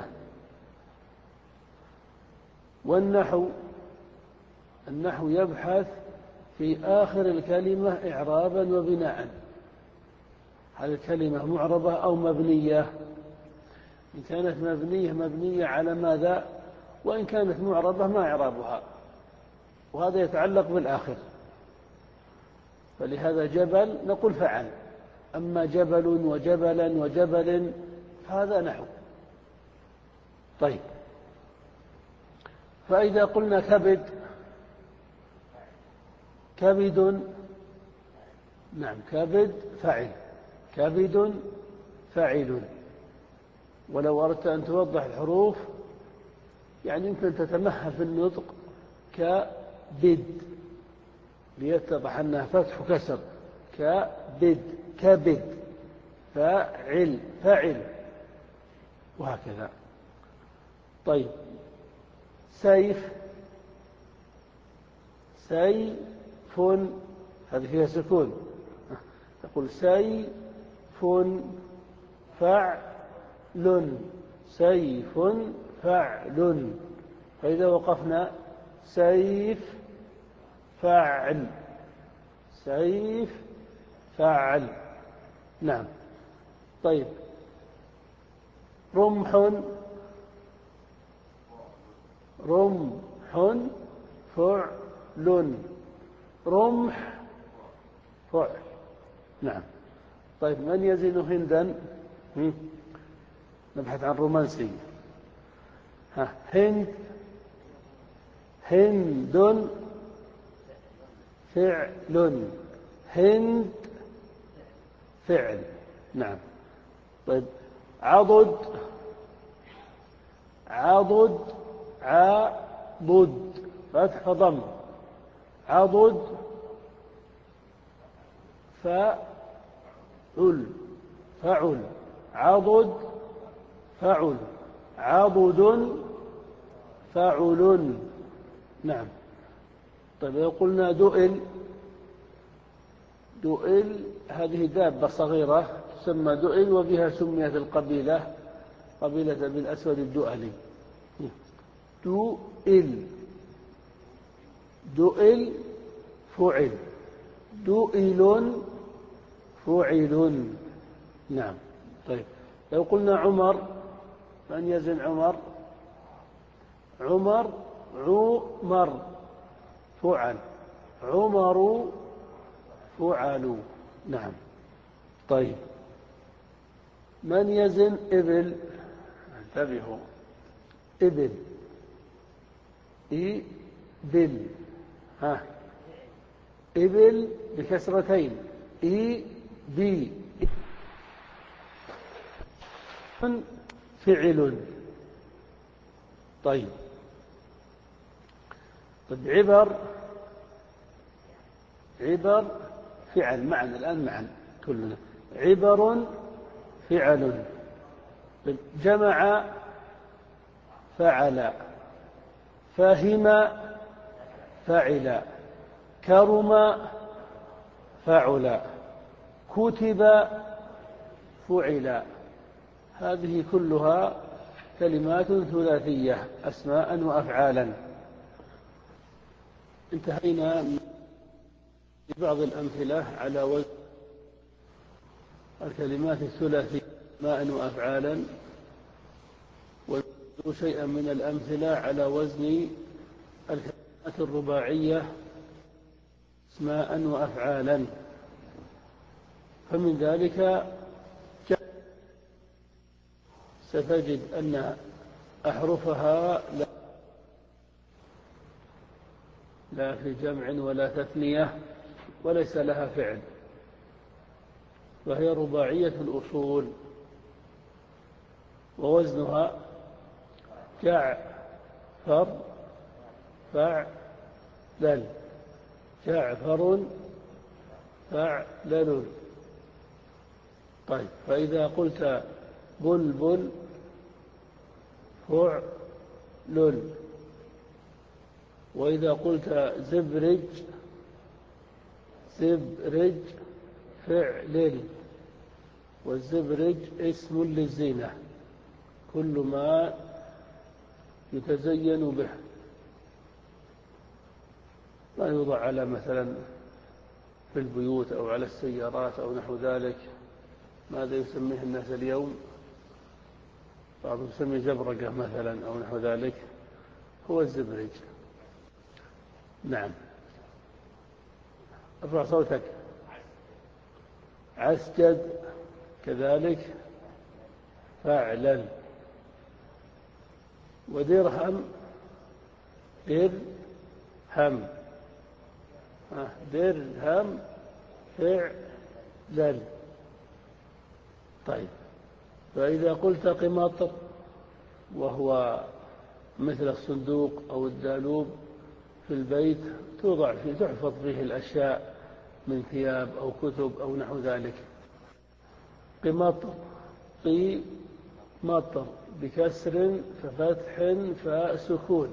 والنحو النحو يبحث في آخر الكلمة إعرابا وبناء، هل الكلمة معربة أو مبنية؟ إن كانت مبنية مبنية على ماذا؟ وإن كانت معربة ما إعرابها؟ وهذا يتعلق بالآخر. فلهذا جبل نقول فعل، أما جبل وجبلا وجبل هذا نحو. طيب، فإذا قلنا كبد، كبد، نعم كبد فعل، كبد فعل. ولو أردت أن توضح الحروف يعني يمكن تتمهل في النطق كبد ليتضح أنها فتح وكسر، كبد، كبد، فاعل، فاعل، وهكذا. طيب، سيف، سيف، هذه فيها سكون، تقول سيف فعل، سيف فعل. فإذا وقفنا سيف فعل، سيف فعل. نعم. طيب رمح، رمح فعل، رمح فعل. نعم. طيب من يزن هندا؟ نبحث عن رومانسي. ها هند، هند فعل، هند فعل. نعم. طيب عضد، عضد عضد فتح وضم، عضد فعل، فعل، عضد فعل، عضد فعل. نعم. طيب لو قلنا دؤل، دؤل هذه دابة صغيرة تسمى دؤل، وبها سميت القبيلة قبيلة بالأسود الدؤلي. دؤل، دؤل فعل، دؤل فعل. نعم. طيب لو قلنا عمر، من يزن عمر؟ عمر عمر فعل، عمر فعل. نعم. طيب من يزن إبل؟ انتبهوا، إبل، إبل، ها إبل بكسرتين، إي بي فعل. طيب طيب عبر، عبر فعل معا الآن معا كلنا، عبر فعل. جمع فعل، فهم فعل، كرم فعل، كتب فعل. هذه كلها كلمات ثلاثية أسماء وأفعالا. انتهينا ببعض الأمثلة على وزن الكلمات الثلاثية أسماء وأفعالا، ونذكر شيئا من الأمثلة على وزن الكلمات الرباعية أسماء وأفعالا. فمن ذلك ستجد أن أحرفها لا لا في جمع ولا تثنية وليس لها فعل، وهي رباعية الأصول، ووزنها جعفر فعلل، جعفر فعلل. طيب فإذا قلت بلبل فعلل، وإذا قلت زبرج، زبرج فعلل، والزبرج اسم للزينة، كل ما يتزين به، ما يوضع على مثلا في البيوت أو على السيارات أو نحو ذلك. ماذا يسميه الناس اليوم؟ بعضهم يسميه زبرقة مثلا أو نحو ذلك، هو الزبرج. نعم. ارفع صوتك. عسجد كذلك فعلل، ودرهم درهم، درهم فعلل. طيب فإذا قلت قماطر، وهو مثل الصندوق أو الدالوب في البيت، توضع فيه تحفظ فيه الأشياء من ثياب أو كتب أو نحو ذلك. قماطر، قماطر بكسر ففتح فسكون،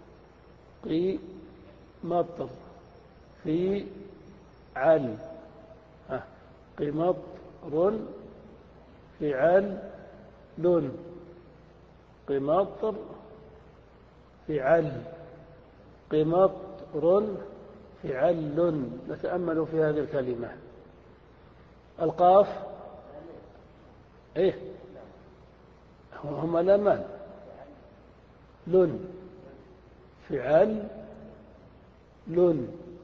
قماطر في عل، قماطر فعل لن، قماطر فعل، قماطر فعل. نتأمل في هذه الكلمة. القاف إيه هما لامان. لن فعل لن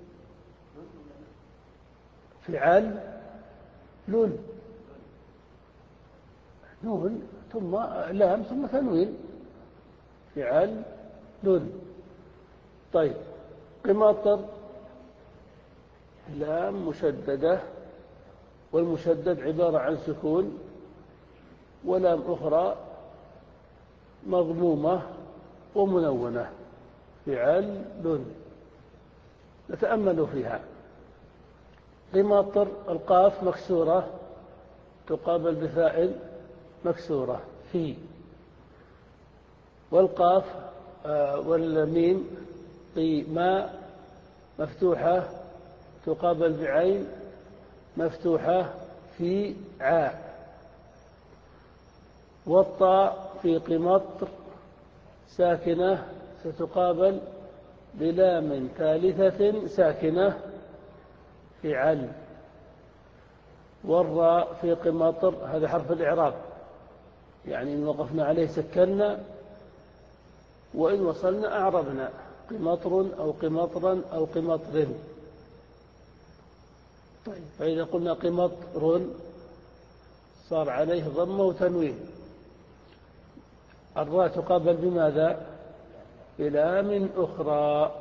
فعل لن نون ثم لام ثم تنوين فعل لن. طيب قماطر لام مشددة والمشدد عبارة عن سكون ولام أخرى مضمومة ومنونة فعل لن. نتأمل فيها. قماطر القاف مكسورة تقابل بفاء مكسورة في، والقاف آه والميم قيما مفتوحة تقابل بعين مفتوحة في عاء، والطاء في قمطر ساكنة ستقابل بلام ثالثة ساكنة في عل، والراء في قماطر هذا حرف الإعراب، يعني إن وقفنا عليه سكنا وإن وصلنا أعربنا قمطر أو قمطرا أو قمطر. طيب فإذا قلنا قمطر صار عليه ضمة وتنوين. الراء تقابل بماذا؟ بلام أخرى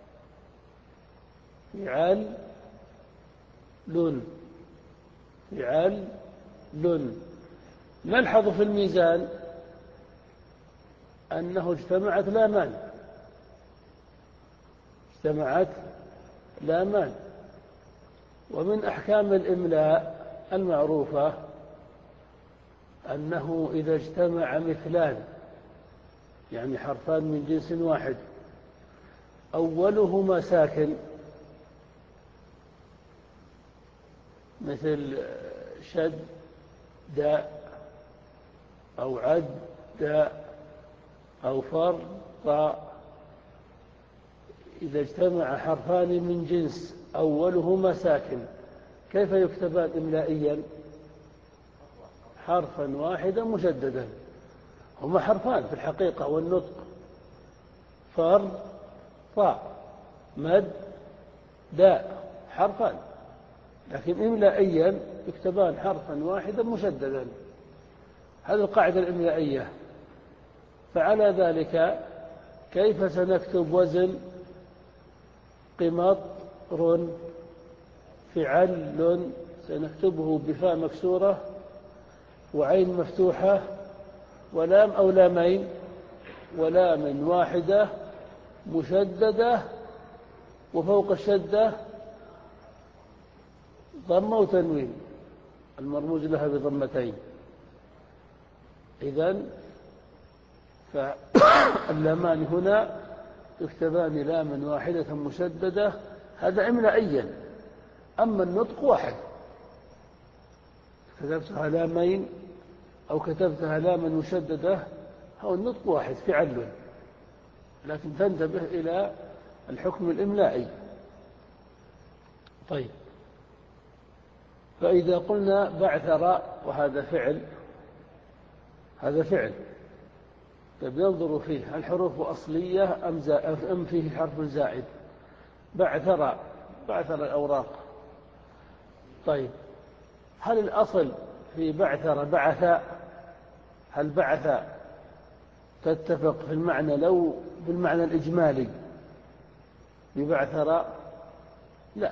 فعل لن فعل لن. نلحظ في الميزان أنه اجتمعت لامان اجتمعت لامان. ومن أحكام الإملاء المعروفة أنه إذا اجتمع مثلان يعني حرفان من جنس واحد أولهما ساكن مثل شد داء أو عد داء أو فر طاء، إذا اجتمع حرفان من جنس أولهما ساكن كيف يكتبان إملائيا؟ حرفا واحدا مشددا. هما حرفان في الحقيقة والنطق فر طاء مد داء حرفان، لكن إملائيا يكتبان حرفا واحدا مشددا. هذه القاعدة الإملائية. فعلى ذلك كيف سنكتب وزن قمطر فعل؟ سنكتبه بفاء مكسورة وعين مفتوحة ولام أو لامين ولام واحدة مشددة وفوق الشدة ضمة وتنوين المرموز لها بضمتين. إذن فاللامان هنا يكتبان لاما واحدة مشددة، هذا إملائيا. أما النطق واحد، كتبتها لامين أو كتبتها لاما مشددة هو النطق واحد فعل، لكن تنتبه إلى الحكم الإملائي. طيب فإذا قلنا بعثر وهذا فعل هذا فعل طيب ينظر فيه الحروف أصلية أم, أم فيه حرف زائد؟ بعثر بعثر الأوراق. طيب هل الأصل في بعثر بعث؟ هل بعث تتفق في المعنى لو بالمعنى الإجمالي ببعثر؟ لا.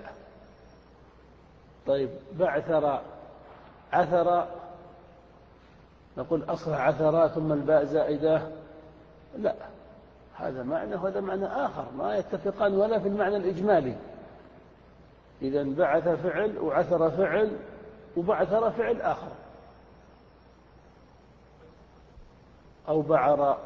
طيب بعثر عثر نقول أصلها عثرا ثم الباء زائدة؟ لا، هذا معنى وهذا معنى آخر ما يتفقان ولا في المعنى الإجمالي. إذن بعث فعل وعثر فعل وبعثر فعل آخر. أو بعر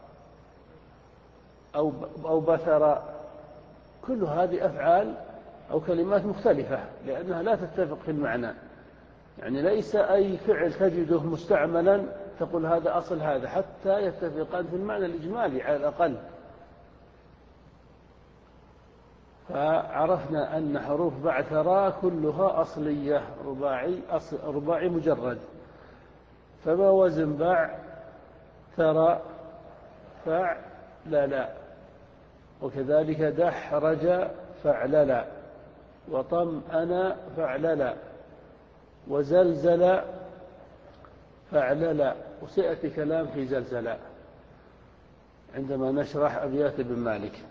أو أو بثر، كل هذه أفعال أو كلمات مختلفة لأنها لا تتفق في المعنى. يعني ليس أي فعل تجده مستعملا تقول هذا أصل هذا، حتى يتفقان في المعنى الإجمالي على الأقل. فعرفنا أن حروف بعثرا كلها أصلية رباعي أصل رباعي مجرد. فما وزن باع ثرى فعللا، وكذلك دحرج فعللا، وطمأن فعللا، وزلزل فعللا. وسيأتي كلام في زلزل عندما نشرح أبيات ابن مالك.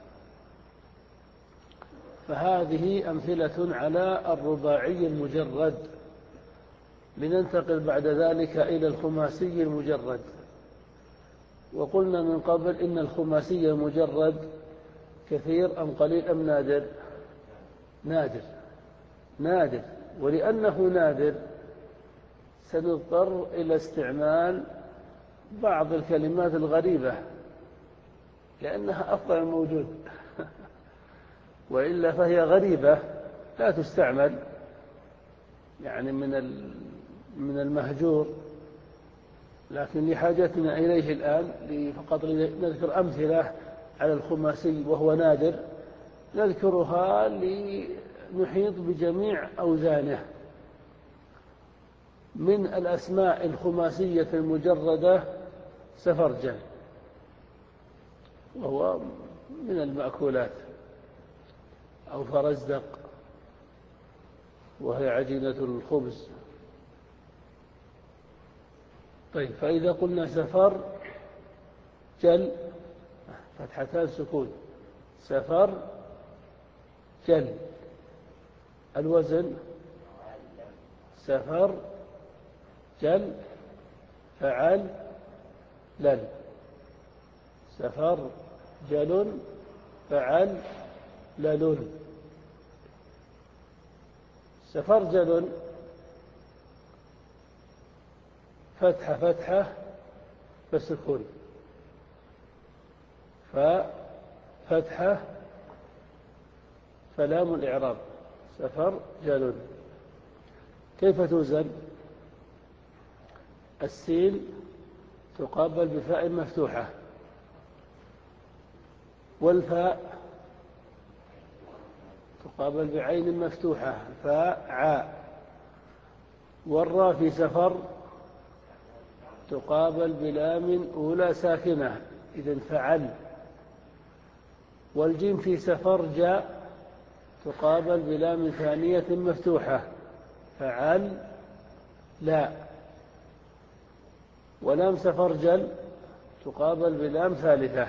فهذه أمثلة على الرباعي المجرد. لننتقل بعد ذلك إلى الخماسي المجرد. وقلنا من قبل إن الخماسي المجرد كثير أم قليل أم نادر؟ نادر نادر. ولأنه نادر سنضطر إلى استعمال بعض الكلمات الغريبة لأنها أفضل الموجود وإلا فهي غريبة لا تستعمل، يعني من من المهجور. لكن لحاجتنا إليه الآن فقط نذكر أمثلة على الخماسي وهو نادر، نذكرها لنحيط بجميع أوزانه. من الأسماء الخماسية المجردة سفرجل، وهو من المأكولات، أو فرزدق وهي عجينة الخبز. طيب، فإذا قلنا سفر جل فتحتان سكون، سفر جل. الوزن سفر جل فعل لل، سفر جل فعل لل. سفر جل فتحة فتحة فسكون، ففتحة فلام الإعراب، سفر جل. كيف توزن؟ السين تقابل بفاء مفتوحة، والفاء تقابل بعين مفتوحة فاء، والراء في سفر تقابل بلام أولى ساكنة إذن فعل، والجيم في سفر جاء تقابل بلام ثانية مفتوحة فعل لا، ولام سفرجل تقابل بلام ثالثة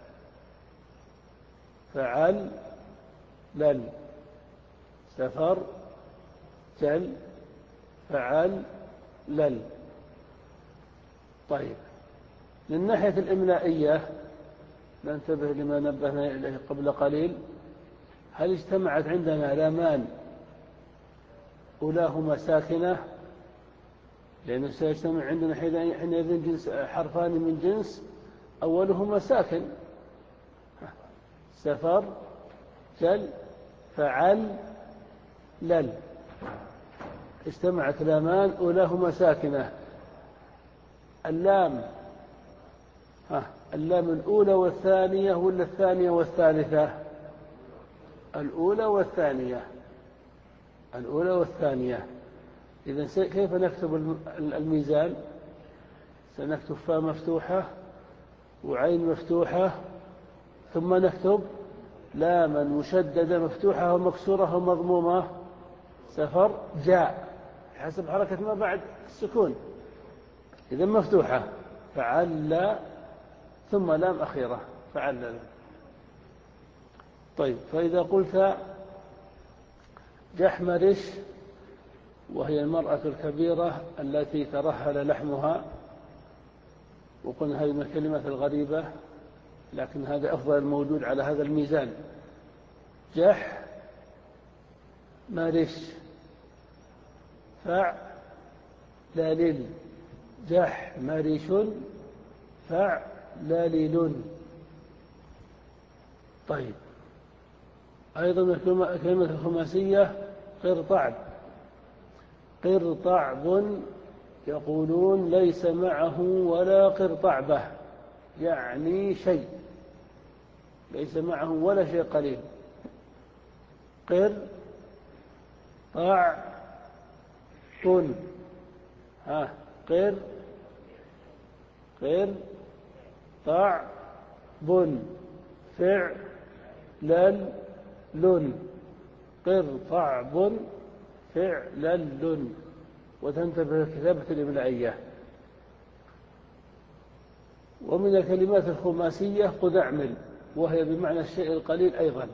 فعل لل، سفر جل فعل لل. طيب، من ناحية الإملائية ننتبه لما نبهنا إليه قبل قليل. هل اجتمعت عندنا لامان أولاهما ساكنة؟ لأنه سيجتمع عندنا حينئذ جنس حرفان من جنس أولهما ساكن، سفر جل فعل لل، اجتمعت لامان أولاهما ساكنة. اللام ها اللام الأولى والثانية ولا الثانية والثالثة؟ الأولى والثانية، الأولى والثانية. إذن كيف نكتب الميزان؟ سنكتب فاء مفتوحة وعين مفتوحة، ثم نكتب لاما مشددة مفتوحة ومكسورة ومضمومة، سفر جاء حسب حركة ما بعد السكون، إذن مفتوحة فعل ثم لام أخيرة فعل. طيب، فإذا قلت جحمرش وهي المرأة الكبيرة التي ترهل لحمها، وقلنا هذه من الكلمات الغريبة لكن هذا أفضل الموجود على هذا الميزان. جح مرش فع لالل، جح مرش فع لالل. طيب، أيضا الكلمة الخماسية قرطعب، قرطعب يقولون ليس معه ولا قرطعبة، يعني شيء ليس معه ولا شيء قليل. قر طاع طن ها قر قر طع بن فعل لن قر طع بن فعل لن. وتنتبه كتابة الإملائية. ومن الكلمات الخماسية قذعمل، وهي بمعنى الشيء القليل أيضا.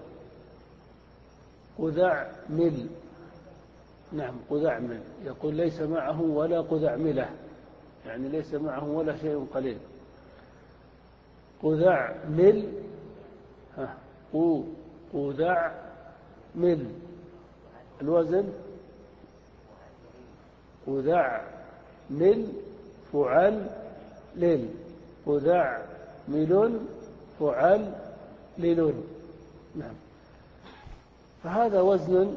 قذعمل، نعم قذعمل، يقول ليس معه ولا قذعملة، يعني ليس معه ولا شيء قليل. قذعمل، قذعمل الوزن قذعمل فعل لل قذعمل فعل لل. نعم. فهذا وزن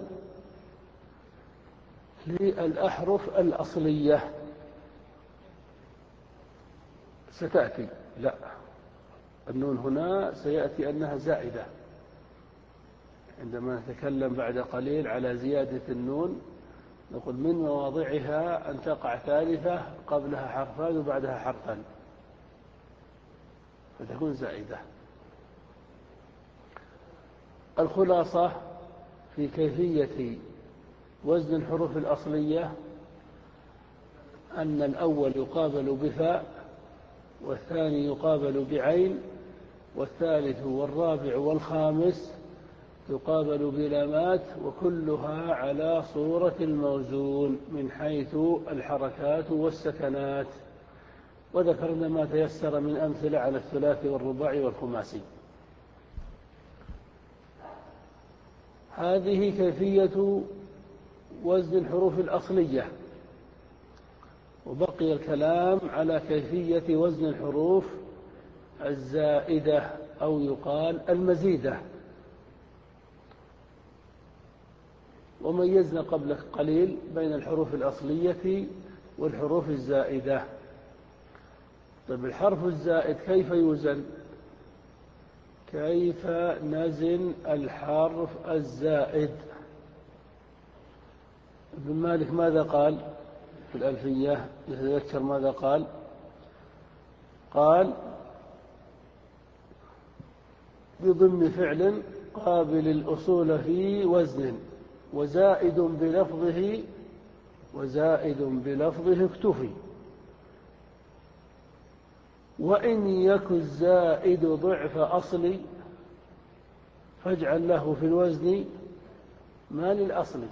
للأحرف الأصلية. ستأتي لا النون هنا سيأتي أنها زائدة، عندما نتكلم بعد قليل على زيادة النون نقول من مواضعها أن تقع ثالثة قبلها حرفان وبعدها حرفان فتكون زائدة. الخلاصة في كيفية وزن الحروف الأصلية أن الأول يقابل بفاء، والثاني يقابل بعين، والثالث والرابع والخامس يقابل بلامات، وكلها على صورة الموزون من حيث الحركات والسكنات. وذكرنا ما تيسر من أمثلة على الثلاثي والرباعي والخماسي. هذه كيفية وزن الحروف الأصلية. وبقي الكلام على كيفية وزن الحروف الزائدة أو يقال المزيدة. وميزنا قبل قليل بين الحروف الأصلية والحروف الزائدة. طيب الحرف الزائد كيف يوزن؟ كيف نزن الحرف الزائد؟ ابن مالك ماذا قال في الألفية؟ يتذكر ماذا قال؟ قال بضم فعل قابل الأصول في وزن وزائد بلفظه وزائد بلفظه اكتفي، وإن يك الزائد ضعف أصلي فاجعل له في الوزن ما للأصل.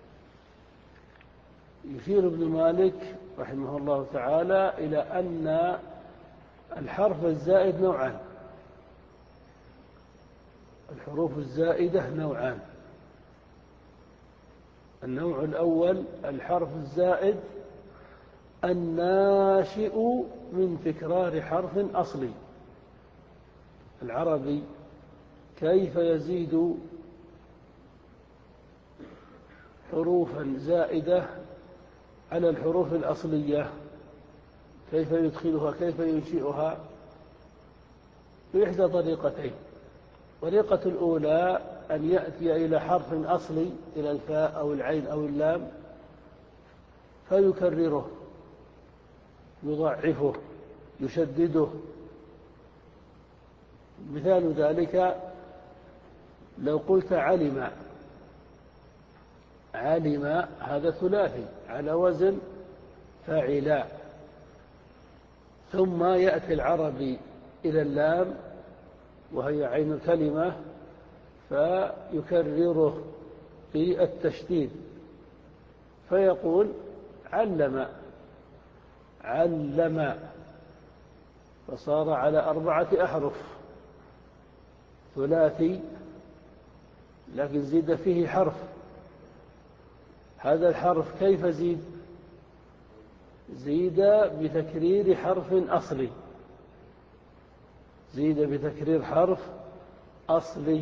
يشير ابن مالك رحمه الله تعالى إلى أن الحرف الزائد نوعان، الحروف الزائدة نوعان. النوع الأول الحرف الزائد الناشئ من تكرار حرف أصلي. العربي كيف يزيد حروفا زائدة على الحروف الأصلية؟ كيف يدخلها؟ كيف ينشئها؟ بإحدى طريقتين. الطريقة الأولى أن يأتي إلى حرف أصلي، إلى الفاء أو العين أو اللام، فيكرره، يضعفه، يشدده. مثال ذلك لو قلت علم، علم هذا ثلاثي على وزن فاعلا، ثم يأتي العربي إلى اللام وهي عين الكلمة فيكرره في التشديد فيقول علم، علم، فصار على أربعة أحرف ثلاثي لكن زيد فيه حرف. هذا الحرف كيف زيد؟ زيد بتكرير حرف أصلي، زيد بتكرير حرف أصلي.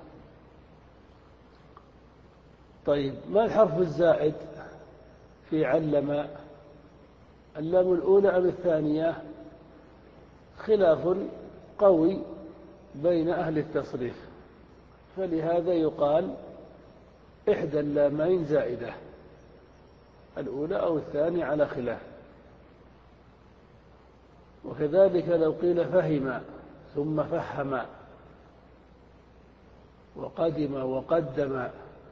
طيب ما الحرف الزائد في علم؟ اللام الأولى أم الثانية؟ خلاف قوي بين أهل التصريف، فلهذا يقال إحدى اللامين زائدة، الأولى أو الثانية على خلاف. وكذلك لو قيل فهم ثم فهم وقدم وقدم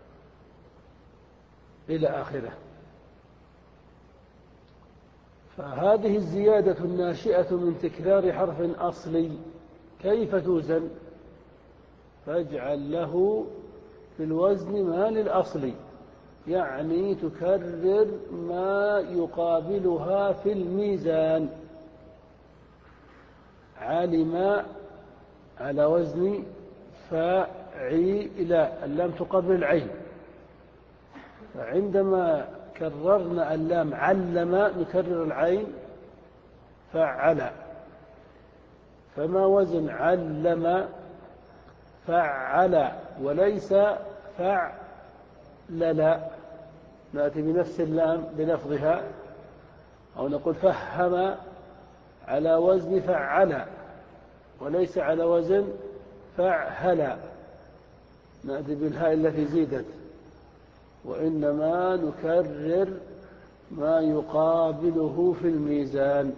إلى آخره. فهذه الزيادة الناشئة من تكرار حرف أصلي كيف توزن؟ فاجعل له في الوزن ما للأصلي، يعني تكرر ما يقابلها في الميزان. علم على وزن فاعل، اللام تقابل العين، فعندما كررنا اللام علم نكرر العين فعل. فما وزن علم؟ فعل وليس فعلل. نأتي بنفس اللام بلفظها، أو نقول فهم على وزن فعل وليس على وزن فعل، نأتي بالهاء التي زيدت، وإنما نكرر ما يقابله في الميزان.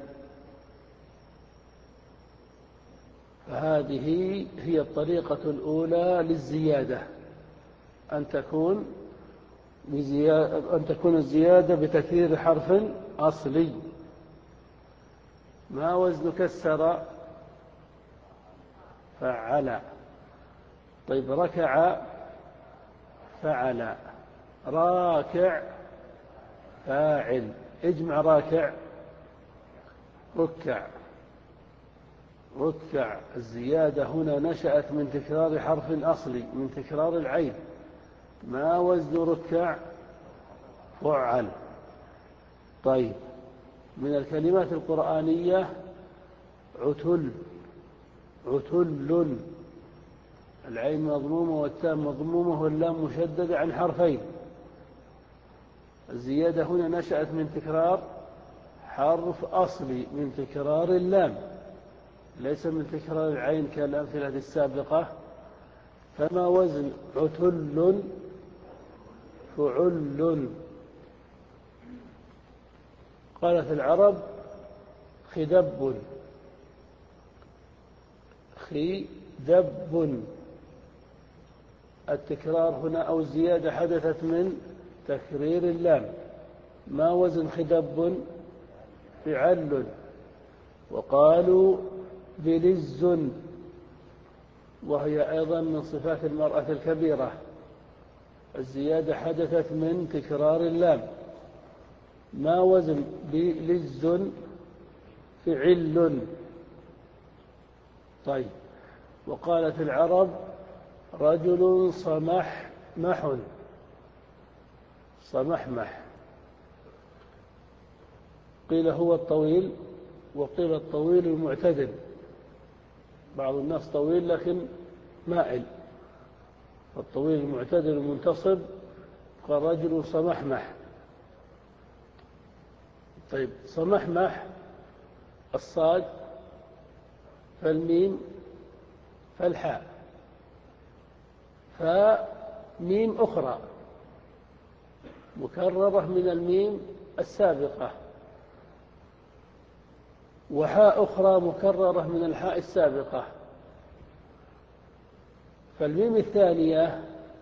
فهذه هي الطريقة الأولى للزيادة، أن تكون بزيادة أن تكون الزيادة بتكرير حرف أصلي. ما وزن كسر؟ فعل. طيب ركع؟ فعل. راكع؟ فاعل. اجمع راكع ركع. ركع. الزيادة هنا نشأت من تكرار حرف أصلي، من تكرار العين. ما وزن ركع؟ فعل. طيب من الكلمات القرآنية عتل. عتل، العين مضمومة والتاء مضمومة واللام مشددة عن حرفين. الزيادة هنا نشأت من تكرار حرف أصلي، من تكرار اللام، ليس من تكرار العين كالأمثلة السابقة. فما وزن عتل؟ فعل. قالت العرب خدب. خدب. التكرار هنا أو الزيادة حدثت من تكرير اللام. ما وزن خدب؟ فعل. وقالوا بلز، وهي أيضا من صفات المرأة الكبيرة. الزيادة حدثت من تكرار اللام. ما وزن بلز؟ فعل. طيب وقالت العرب رجل صمحمح. صمحمح. قيل هو الطويل وقيل الطويل المعتدل. بعض الناس طويل لكن مائل، الطويل المعتدل المنتصب قال رجل صمحمح. طيب صمحمح الصاد فالميم فالحاء، فميم أخرى مكررة من الميم السابقة، وحاء أخرى مكررة من الحاء السابقة. فالميم الثانية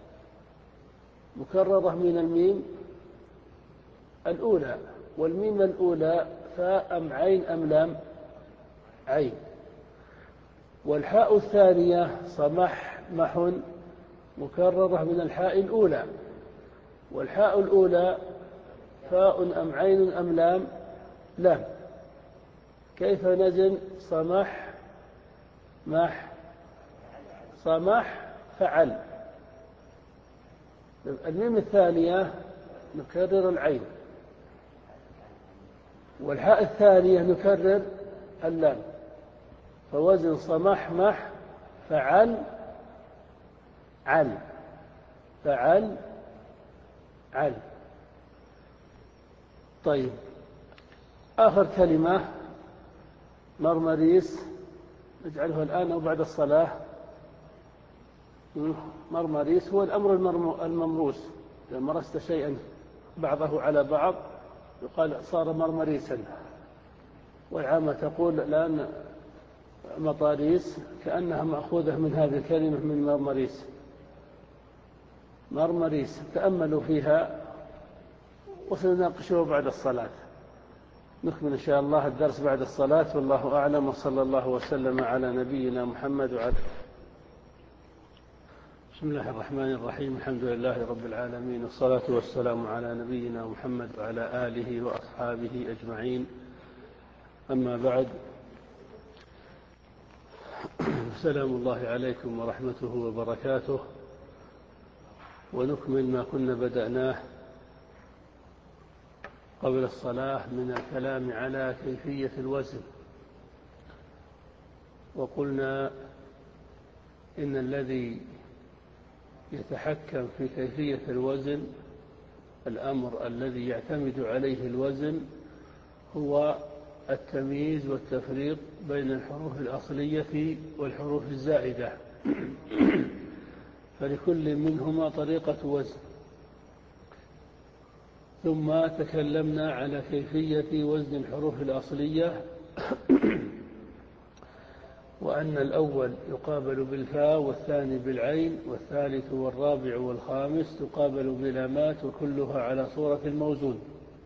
مكررة من الميم الأولى، والميم الأولى فاء أم عين أم لام؟ عين. والحاء الثانية صمحمح مكررة من الحاء الأولى، والحاء الأولى فاء أم عين أم لام؟ لام. كيف نزن صمح مح؟ صمح فعل. الميم الثانية نكرر العين، والحاء الثانية نكرر اللام، فوزن صمحمح فعل عل. فعل عل. طيب آخر كلمة مرمريس، نجعلها الآن أو بعد الصلاة. مرمريس هو الأمر الممروس، إذا مرست شيئا بعضه على بعض يقال صار مرمريسا. والعامة تقول الآن مطاريس كأنها مأخوذة من هذه الكلمة من مرمريس. مرمريس تأملوا فيها وسنناقشه بعد الصلاة. نكمل إن شاء الله الدرس بعد الصلاة، والله أعلم، وصلى الله وسلم على نبينا محمد وعلى. بسم الله الرحمن الرحيم. الحمد لله رب العالمين، والصلاة والسلام على نبينا محمد وعلى آله وأصحابه أجمعين. أما بعد، سلام الله عليكم ورحمته وبركاته. ونكمل ما كنا بدأناه قبل الصلاة من الكلام على كيفية الوزن. وقلنا إن الذي يتحكم في كيفية الوزن، الأمر الذي يعتمد عليه الوزن، هو التمييز والتفريق بين الحروف الأصلية والحروف الزائدة. فلكل منهما طريقة وزن. ثم تكلمنا على كيفية وزن الحروف الأصلية، وأن الأول يقابل بالفاء، والثاني بالعين، والثالث والرابع والخامس تقابل بلامات، وكلها على صورة الموزون.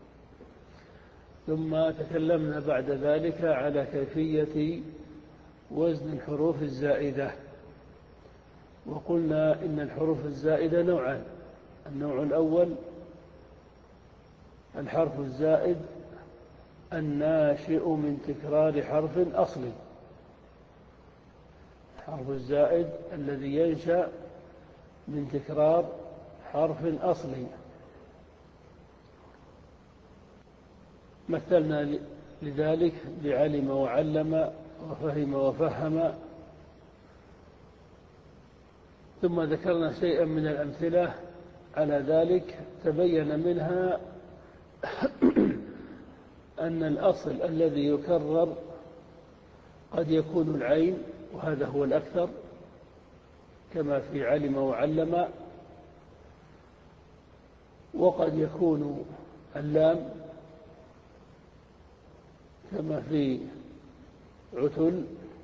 ثم تكلمنا بعد ذلك على كيفية وزن الحروف الزائدة، وقلنا إن الحروف الزائدة نوعان. النوع الأول الحرف الزائد الناشئ من تكرار حرف أصلي، الحرف الزائد الذي ينشأ من تكرار حرف أصلي. مثلنا لذلك بعلم وعلم وفهم وفهم. ثم ذكرنا شيئا من الأمثلة على ذلك، تبين منها أن الأصل الذي يكرر قد يكون العين، وهذا هو الأكثر كما في علم وعلم، وقد يكون اللام كما في عتل،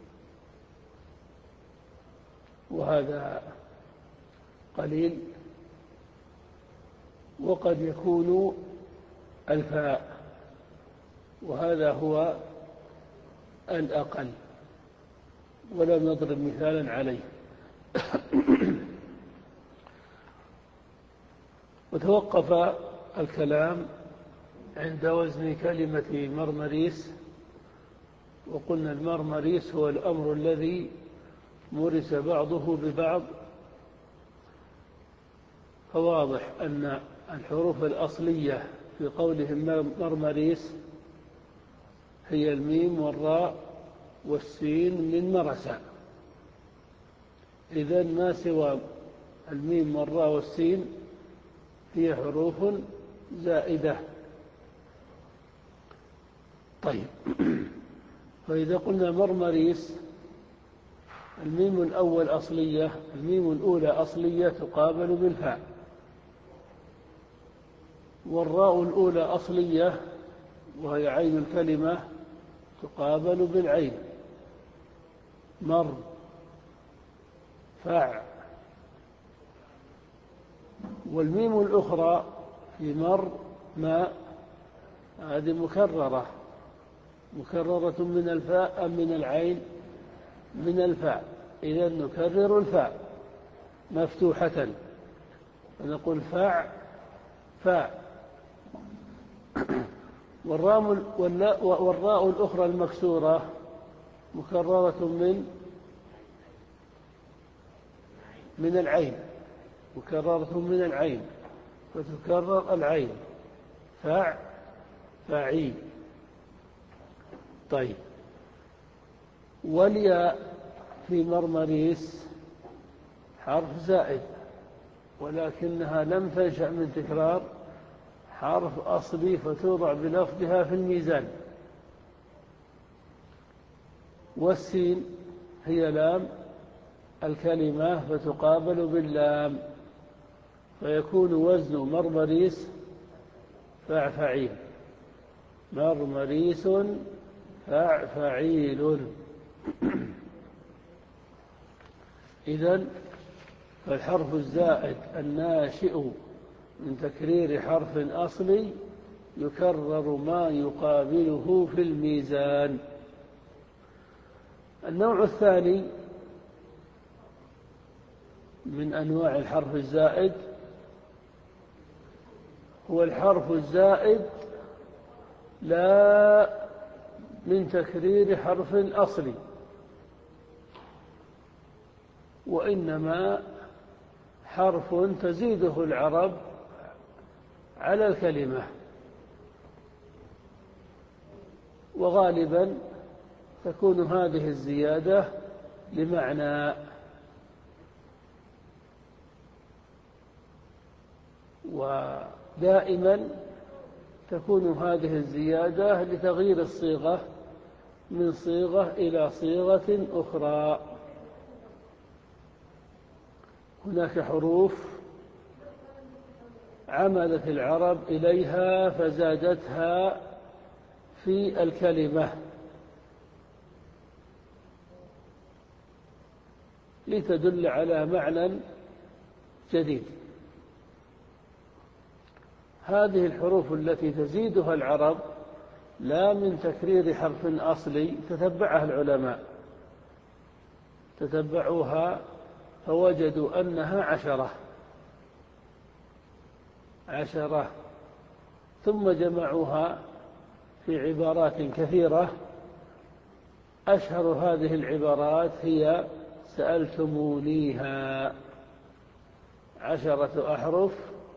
وهذا قليل، وقد يكون الفاء، وهذا هو الأقل، ولم نضرب مثالا عليه. وتوقف الكلام عند وزن كلمة مرمريس، وقلنا المرمريس هو الأمر الذي مرس بعضه ببعض. فواضح أن الحروف الأصلية في قولهم مرمريس هي الميم والراء والسين من مرسى. إذن ما سوى الميم والراء والسين هي حروف زائدة. طيب، فإذا قلنا مرمريس، الميم الأول أصلية، الميم الأولى أصلية تقابل بالفاء، والراء الأولى أصلية وهي عين الكلمة تقابل بالعين. مر، فع. والميم الأخرى في مر ما هذه مكررة، مكررة من الفاء أم من العين؟ من الفاء. إذن نكرر الفاء مفتوحة فنقول فاع فاء. والراء الأخرى المكسورة مكررة من من العين، مكررة من العين، فتكرر العين فاع فاعي. طيب، والياء في مرمريس حرف زائد، ولكنها لم تنشأ من تكرار حرف أصلي فتوضع بلفظها في الميزان. والسين هي لام الكلمة فتقابل باللام، فيكون وزن مرمريس فعفعيل. مرمريس فعيل. إذن فالحرف الزائد الناشئ من تكرير حرف أصلي يكرر ما يقابله في الميزان. النوع الثاني من أنواع الحرف الزائد هو الحرف الزائد لا من تكرير حرف أصلي، وإنما حرف تزيده العرب على الكلمة، وغالبا تكون هذه الزيادة لمعنى، ودائما تكون هذه الزيادة لتغيير الصيغة من صيغة إلى صيغة أخرى. هناك حروف عملت العرب إليها فزادتها في الكلمة لتدل على معنى جديد. هذه الحروف التي تزيدها العرب لا من تكرير حرف أصلي تتبعها العلماء، تتبعوها فوجدوا أنها عشرة عشرة ثم جمعوها في عبارات كثيرة. أشهر هذه العبارات هي سألتمونيها، عشرة أحرف: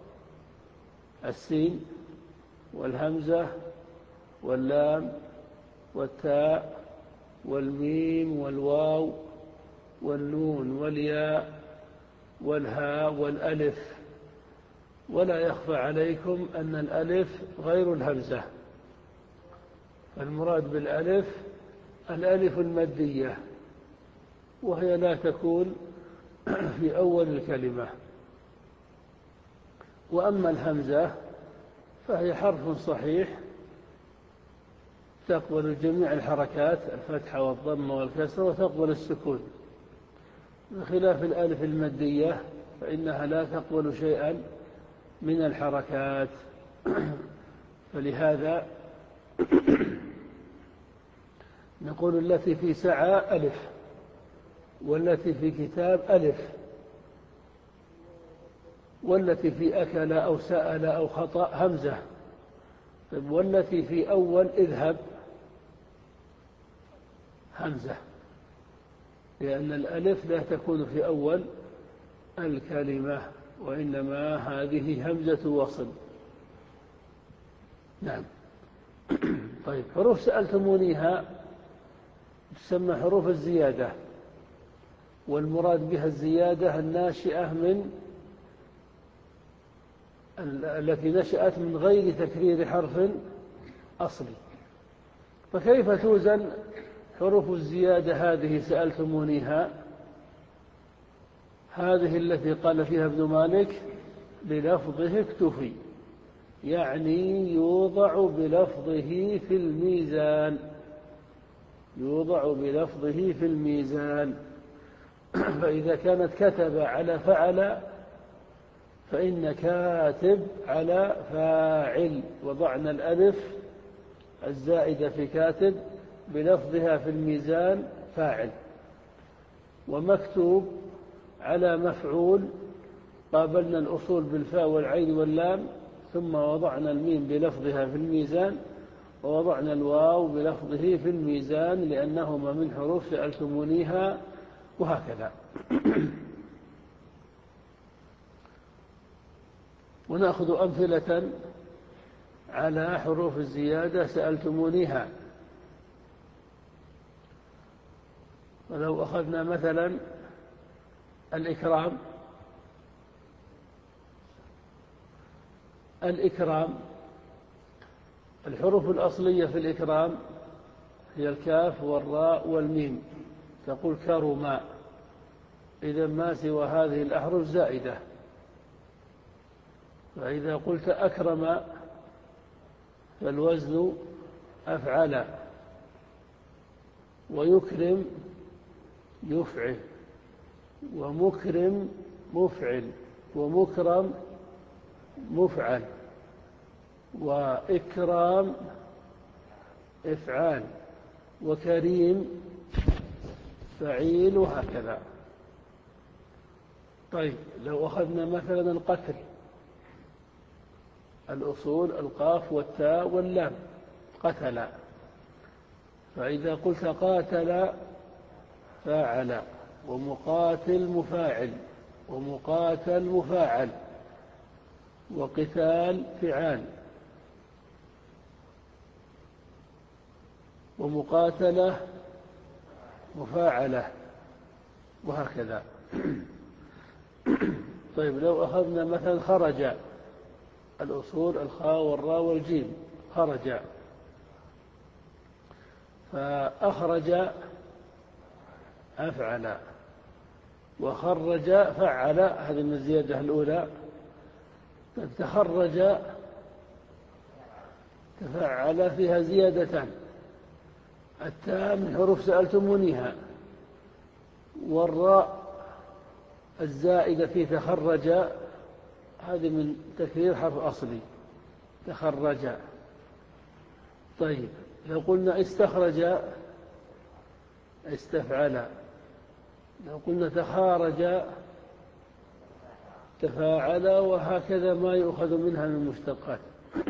السين والهمزة واللام والتاء والميم والواو والنون والياء والهاء والألف. ولا يخفى عليكم أن الألف غير الهمزة، المراد بالألف الألف المادية، وهي لا تكون في أول الكلمة. وأما الهمزة فهي حرف صحيح تقبل جميع الحركات، الفتحة والضم والكسر، وتقبل السكون، بخلاف الألف المادية فإنها لا تقبل شيئا من الحركات. فلهذا نقول التي في سعى ألف، والتي في كتاب ألف، والتي في أكل أو سأل أو خطأ همزة، والتي في أول اذهب همزة، لأن الألف لا تكون في أول الكلمة، وإنما هذه همزة وصل. نعم. طيب، حروف سألتمونيها تسمى حروف الزيادة، والمراد بها الزيادة الناشئة من التي نشأت من غير تكرير حرف أصلي. فكيف توزن حروف الزيادة هذه سألتمونيها؟ هذه التي قال فيها ابن مالك: بلفظه اكتفي، يعني يوضع بلفظه في الميزان، يوضع بلفظه في الميزان. فإذا كانت كتب على فعل فإن كاتب على فاعل، وضعنا الألف الزائدة في كاتب بلفظها في الميزان فاعل. ومكتوب على مفعول قابلنا الأصول بالفاء والعين واللام، ثم وضعنا الميم بلفظها في الميزان، ووضعنا الواو بلفظه في الميزان، لأنهما من حروف سألتمونيها، وهكذا. ونأخذ أمثلة على حروف الزيادة سألتمونيها. ولو أخذنا مثلا الإكرام، الإكرام الحروف الأصلية في الإكرام هي الكاف والراء والميم، تقول كرما، إذا ما سوى هذه الأحرف زائدة. فإذا قلت أكرم فالوزن أفعل، ويكرم يفعل، ومكرم مفعل، ومكرم مفعل، وإكرام إفعال، وكريم فعيل، وهكذا. طيب لو أخذنا مثلا القتل، الأصول القاف والتاء واللام، قتل، فإذا قلت قاتل فاعل، ومقاتل مفاعل، ومقاتل مفاعل، وقتال فعال، ومقاتلة مفاعلة، وهكذا. طيب لو أخذنا مثلا خرج، الأصول الخاء والراء والجيم، خرج، فأخرج أفعل، وخرج فعل، هذه من الزيادة الأولى. تخرج تفعل فيها زيادتان، التاء من حروف سألتمونيها، والراء الزائدة في تخرج هذه من تكرير حرف أصلي، تخرج. طيب لو قلنا استخرج استفعل، لو قلنا تخارج تفاعل، وهكذا ما يؤخذ منها من مشتقات.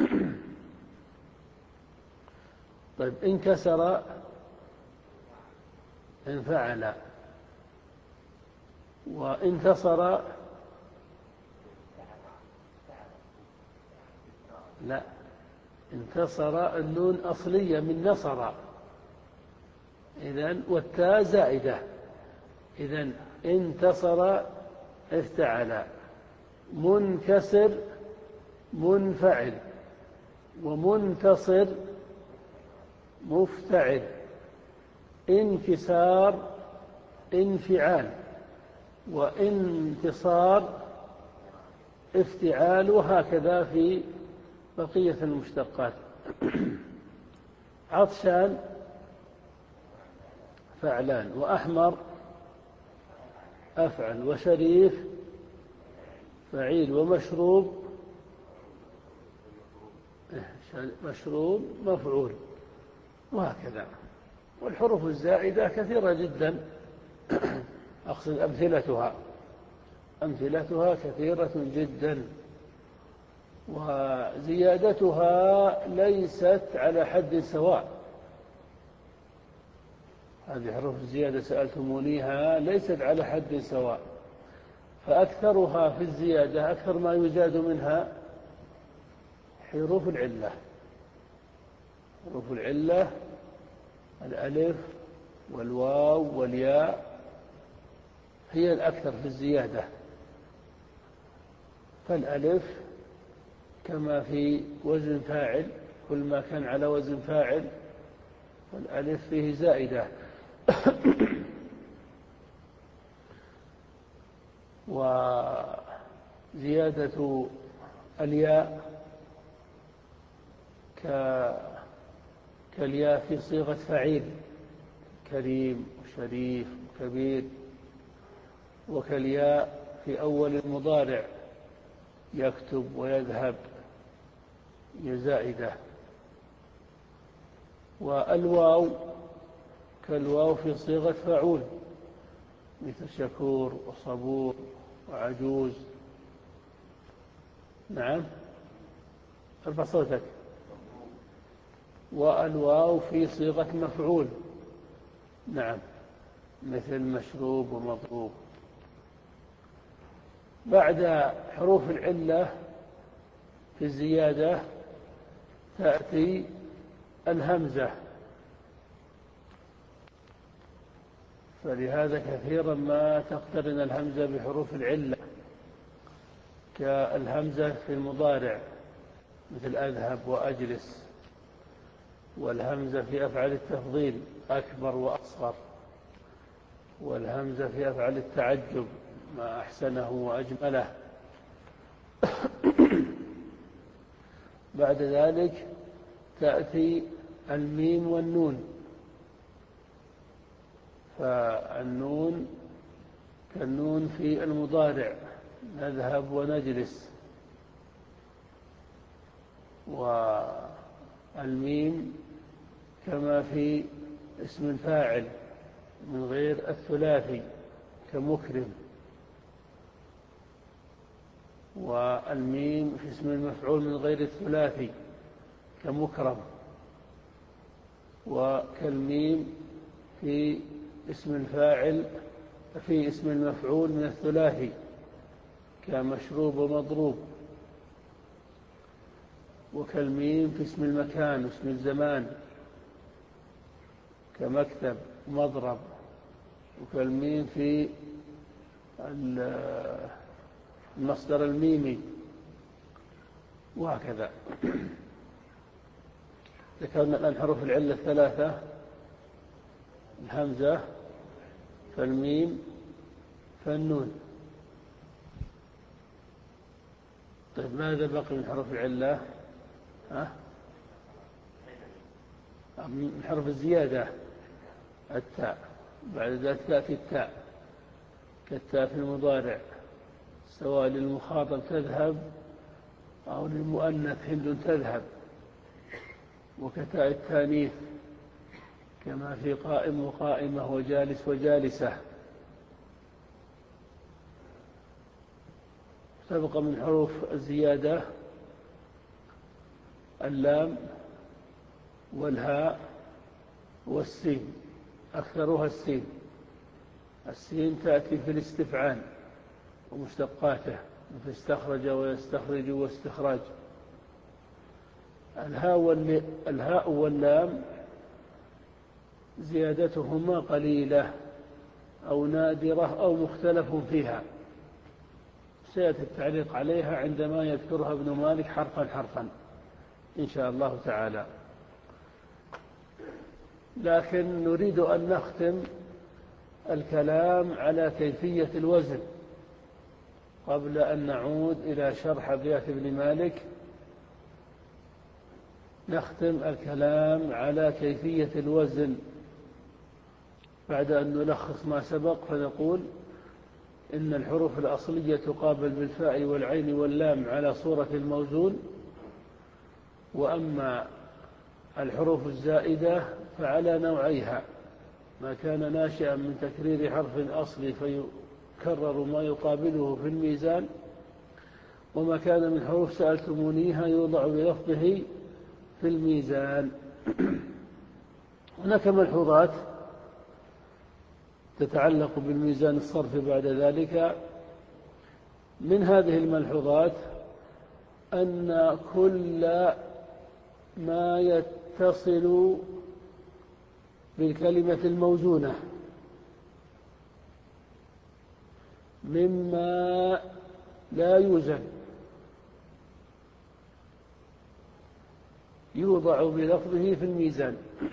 طيب انكسر انفعل، وانتصر لا، انتصر النون أصلية من نصر، إذن والتاء زائدة، إذن انتصر افتعل، منكسر منفعل، ومنتصر مفتعل، انكسار انفعال، وانتصار افتعال، وهكذا في بقية المشتقات. عطشان فعلان، وأحمر أفعل، وشريف فعيل، ومشروب مشروب مفعول، وهكذا. والحروف الزائدة كثيرة جدا، أقصد أمثلتها أمثلتها كثيرة جدا، وزيادتها ليست على حد سواء. هذه حروف الزيادة سألتمونيها ليست على حد سواء، فأكثرها في الزيادة، أكثر ما يزاد منها حروف العلة. حروف العلة الألف والواو والياء هي الأكثر في الزيادة، فالألف كما في وزن فاعل، كل ما كان على وزن فاعل فالألف فيه زائدة. وزيادة الياء كالياء في صيغة فعيل، كريم وشريف وكبير، وكالياء في أول المضارع، يكتب ويذهب، زائدة. والواو كالواو في صيغة فعول، مثل شكور وصبور وعجوز. نعم، ارفع صوتك. والواو في صيغة مفعول، نعم، مثل مشروب ومضروب. بعد حروف العلة في الزيادة تأتي الهمزة، فلهذا كثيرا ما تقترن الهمزة بحروف العلة، كالهمزة في المضارع مثل أذهب وأجلس، والهمزة في أفعال التفضيل أكبر وأصغر، والهمزة في أفعال التعجب ما أحسنه وأجمله. بعد ذلك تأتي الميم والنون، فالنون كالنون في المضارع، نذهب ونجلس. والميم كما في اسم الفاعل من غير الثلاثي كمكرم. والميم في اسم المفعول من غير الثلاثي كمكرم. وكالميم في اسم الفاعل في اسم المفعول من الثلاثي كمشروب ومضروب. وكالميم في اسم المكان واسم الزمان كمكتب ومضرب. وكالميم في المصدر الميمي، وهكذا. ذكرنا الآن حروف العلة الثلاثة: الهمزة، فالميم، فالنون. طيب ماذا بقي من حروف العلة؟ ها؟ من حرف الزيادة التاء، بعد ذلك تأتي التاء كالتاء في المضارع، سواء للمخاطب تذهب أو للمؤنث هند تذهب. وكتاء التانيث كما في قائم وقائمة وجالس وجالسة. سبق من حروف الزيادة اللام والهاء والسين، أكثرها السين. السين تأتي في الاستفعال ومشتقاته، مثل استخرج ويستخرج واستخراج. الهاء واللام زيادتهما قليلة أو نادرة أو مختلف فيها، سيأتي التعليق عليها عندما يذكرها ابن مالك حرفا حرفا إن شاء الله تعالى. لكن نريد أن نختم الكلام على كيفية الوزن قبل أن نعود إلى شرح أبيات ابن مالك. نختم الكلام على كيفية الوزن بعد أن نلخص ما سبق، فنقول إن الحروف الأصلية تقابل بالفاء والعين واللام على صورة الموزون، وأما الحروف الزائدة فعلى نوعيها: ما كان ناشئا من تكرير حرف أصلي فيكرر ما يقابله في الميزان، وما كان من حروف سألتمونيها يوضع بلفظه في الميزان. هناك ملحوظات تتعلق بالميزان الصرف بعد ذلك. من هذه الملحوظات أن كل ما يتصل بالكلمة الموزونة مما لا يوزن يوضع بلفظه في الميزان.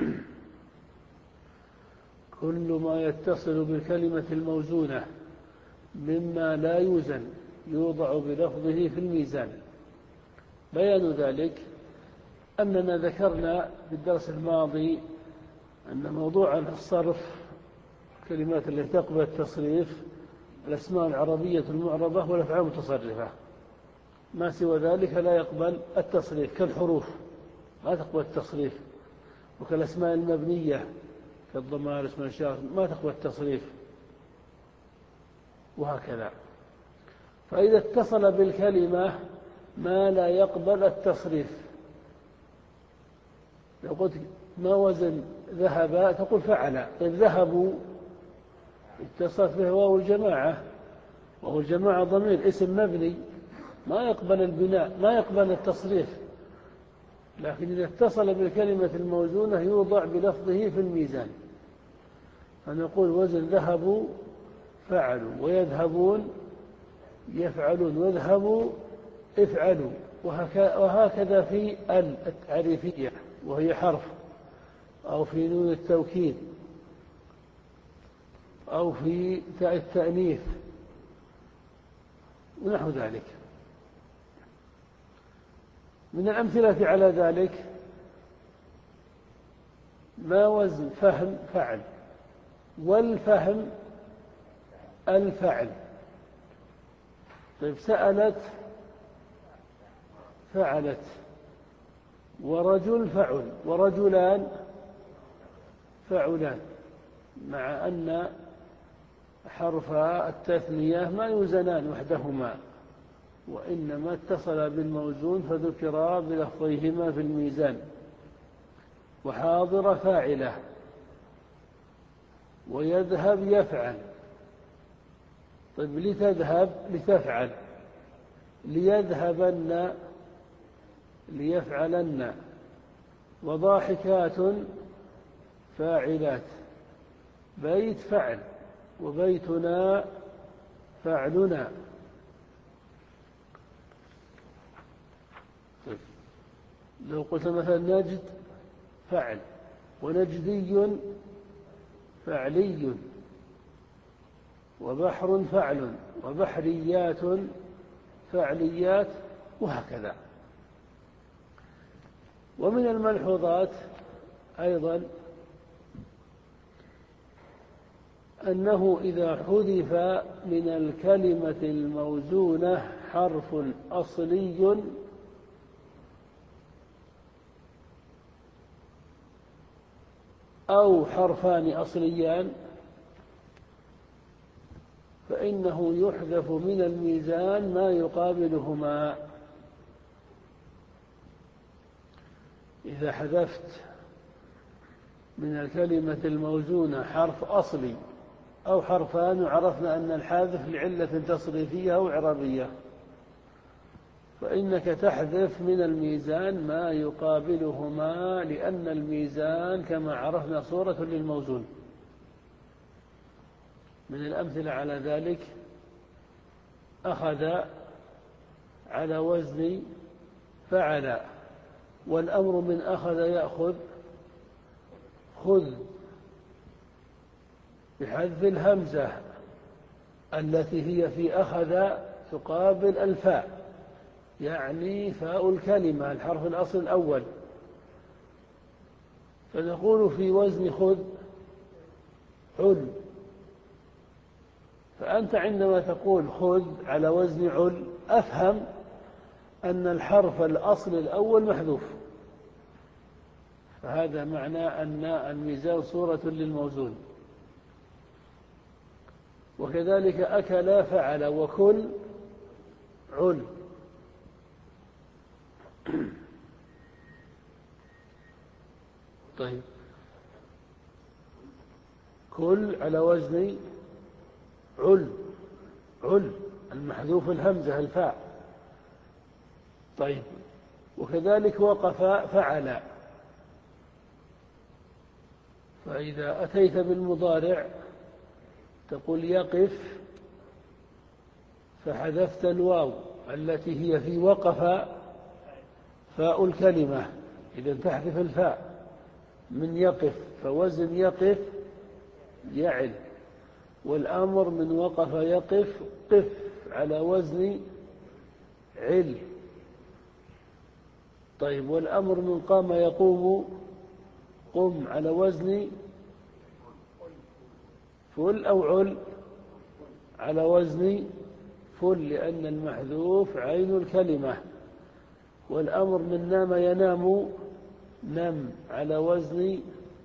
كل ما يتصل بالكلمة الموزونة مما لا يوزن يوضع بلفظه في الميزان. بيان ذلك أننا ذكرنا في الدرس الماضي أن موضوع الصرف، الكلمات التي تقبل التصريف، الأسماء العربية المعربة والأفعال المتصرفة، ما سوى ذلك لا يقبل التصريف، كالحروف ما تقبل التصريف، وكالأسماء المبنية كالضمائر اسم الإشارة ما تقبل التصريف، وهكذا. فإذا اتصل بالكلمة ما لا يقبل التصريف، لو قلت ما وزن ذهب تقول فعل. طيب ذهبوا اتصلت به واو الجماعة، وهو الجماعة ضمير اسم مبني ما يقبل البناء، ما يقبل التصريف. لكن إذا اتصل بالكلمة الموزونة يوضع بلفظه في الميزان، فنقول وزن ذهبوا فعلوا، ويذهبون يفعلون، ويذهبوا افعلوا. وهكذا في ال التعريفية وهي حرف، أو في نون التوكيد، أو في تاء التأنيث ونحو ذلك. من الأمثلة على ذلك ما وزن فهم فعل، والفهم الفعل. طيب سألت فعلت، ورجل فعل، ورجلان فعلان، مع أن حرف التثنية ما يوزنان وحدهما، وإنما اتصل بالموزون فذكرا بلفظيهما في الميزان. وحاضر فاعلة، ويذهب يفعل. طيب لتذهب لتفعل، ليذهبن ليفعلن، وضاحكات فاعلات. بيت فعل، وبيتنا فعلنا. طيب لو قلت مثلا نجد فعل، ونجدي فعلي، وبحر فعل، وبحريات فعليات، وهكذا. ومن الملحوظات أيضا أنه إذا حذف من الكلمة الموزونة حرف أصلي أو حرفان أصليان فإنه يحذف من الميزان ما يقابلهما. إذا حذفت من الكلمة الموزونة حرف أصلي أو حرفان، وعرفنا أن الحاذف لعلة تصريفية أو إعرابية، فإنك تحذف من الميزان ما يقابلهما، لأن الميزان كما عرفنا صورة للموزون. من الأمثلة على ذلك أخذ على وزن فعل، والأمر من أخذ يأخذ خذ، بحذف الهمزة التي هي في أخذ تقابل الفاء، يعني فاء الكلمة الحرف الأصل الأول. فنقول في وزن خذ عل. فأنت عندما تقول خذ على وزن عل أفهم أن الحرف الأصل الأول محذوف، فهذا معنى أن الميزان صورة للموزون. وكذلك أكل فعل، وكل عل. طيب كل على وزن عل، عل المحذوف الهمزة الفاء. طيب وكذلك وقف فعل. فإذا أتيت بالمضارع تقول يقف، فحذفت الواو التي هي في وقف فاء الكلمة، إذا تحذف الفاء من يقف، فوزن يقف يعل. والأمر من وقف يقف قف على وزن عل. طيب والأمر من قام يقوم قم على وزن فل، أو عل على وزن فل، لأن المحذوف عين الكلمة. والأمر من نام ينام نم على وزن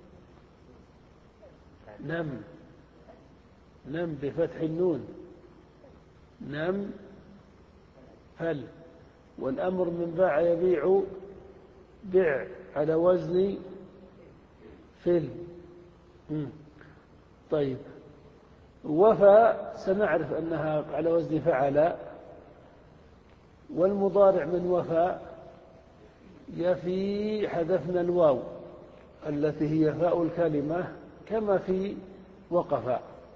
نم، نم بفتح النون، نم فل. والأمر من باع يبيع بع على وزن فل. طيب وفى سنعرف أنها على وزن فعل. والمضارع من وفى يفي حذفنا الواو التي هي فاء الكلمة كما في وقف.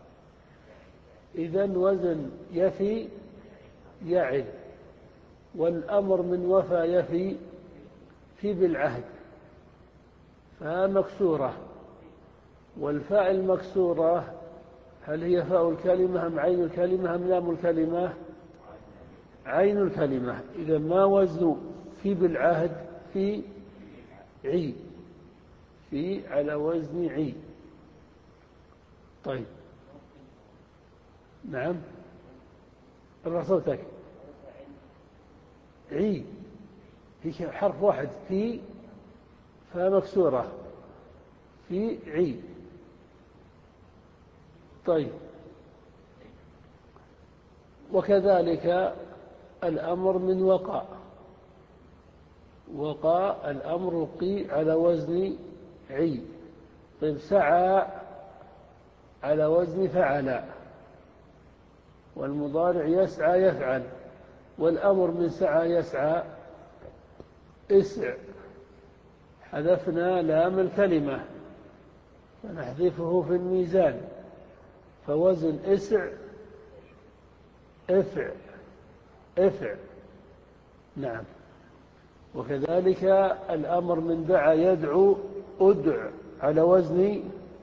إذن وزن يفي يعل. والأمر من وفى يفي في بالعهد، فمكسورة. والفاء المكسورة هل هي فاء الكلمة أم عين الكلمة أم لام الكلمة؟ عين الكلمة. إذا ما وزن في بالعهد في عي، في على وزن عي. طيب نعم ارفع صوتك. عي هي حرف واحد في فمكسورة في عي. طيب وكذلك الأمر من وقع. وقع الأمر قي على وزن عي. طيب سعى على وزن فعل، والمضارع يسعى يفعل، والأمر من سعى يسعى اسع. حذفنا لام الكلمة فنحذفه في الميزان، فوزن اسع افع افع. نعم. وكذلك الأمر من دعا يدعو أدع على وزن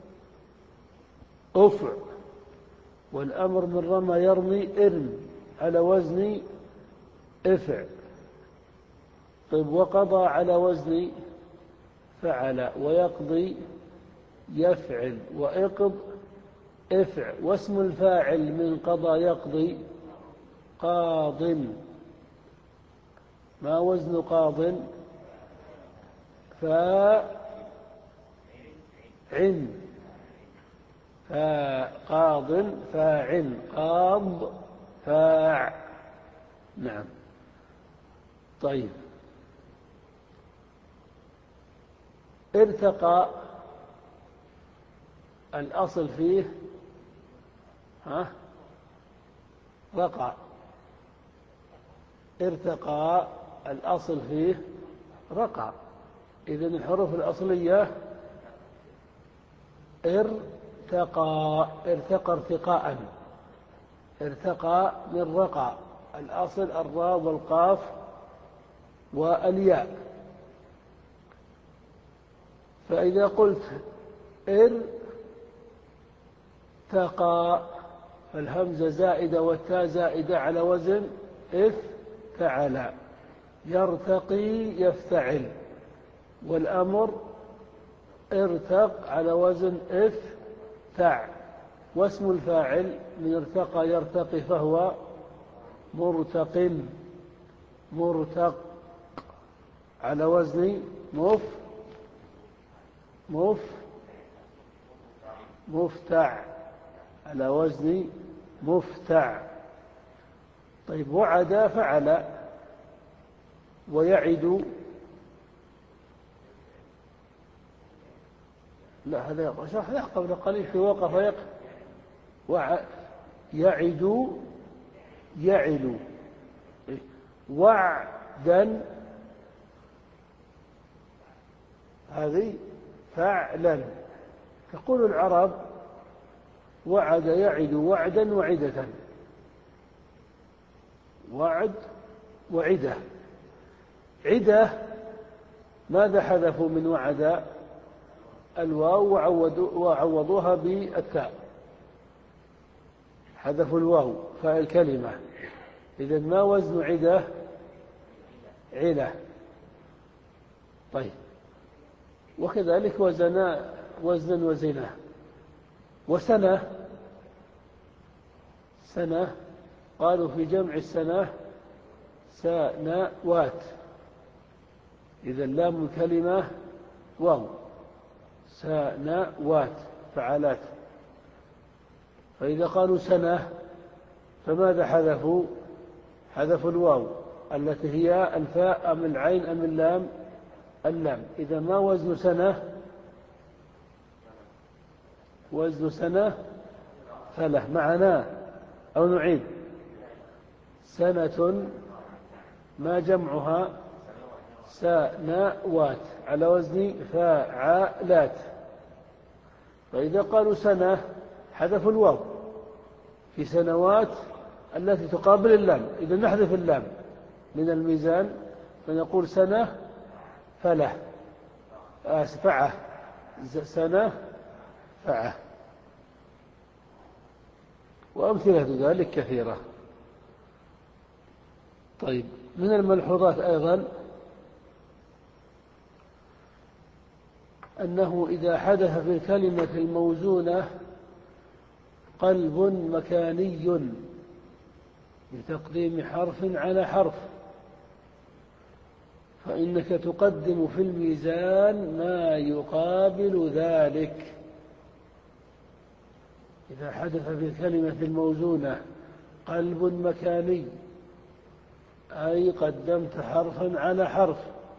أفع، والأمر من رمى يرمي ارم على وزن افع. طيب وقضى على وزن فعل، ويقضي يفعل، وإقض افع. واسم الفاعل من قضى يقضي قاض. ما وزن قاض؟ فاعن. فقاض فاعن قاض فاع. نعم. طيب ارتقى الأصل فيه ها رقع. ارتقى الأصل فيه رقع. إذن الحروف الأصلية ارتقى ارتقى ارتقاء. ارتقى من رقع. الأصل الراء والقاف والياء. فإذا قلت ارتقى فالهمزة زائدة والتاء زائدة على وزن افتعل. يرتقي يفتعل، والأمر ارتق على وزن افتع. واسم الفاعل من ارتقى يرتقي فهو مرتق. مرتق على وزن مف مف مفتع على وزن مفتع. طيب وعد فعل، ويعد لا هذا شرح قبل قليل في وقف يق وع... يعد يعل. وعدا هذه فعلا. تقول العرب وعد يعد وعدا وعدة. وعد وعدة. عدة ماذا حذفوا من وعد؟ الواو وعوضوها بالتاء. حذفوا الواو فالكلمة. إذن ما وزن عدة؟ علة. طيب وكذلك وزنا وزنا وزنا. وسنة سنة قالوا في جمع السنة سنوات. إذا لام الكلمة واو. سنوات فعلات. فإذا قالوا سنة فماذا حذفوا؟ حذفوا الواو التي هي الفاء أم العين أم اللام؟ اللام. إذا ما وزن سنة؟ وزن سنة ثلاث معنا أو نعيد. سنة ما جمعها؟ سنوات على وزن فاعلات. فإذا قالوا سنة حذفوا الواو في سنوات التي تقابل اللام. إذا نحذف اللام من الميزان فنقول سنة فله فعة. سنة فعة. وأمثلة ذلك كثيرة. طيب من الملحوظات أيضا أنه إذا حدث في الكلمة الموزونة قلب مكاني بتقديم حرف على حرف، فإنك تقدم في الميزان ما يقابل ذلك. إذا حدث في الكلمة الموزونة قلب مكاني أي قدمت حرفا على حرف،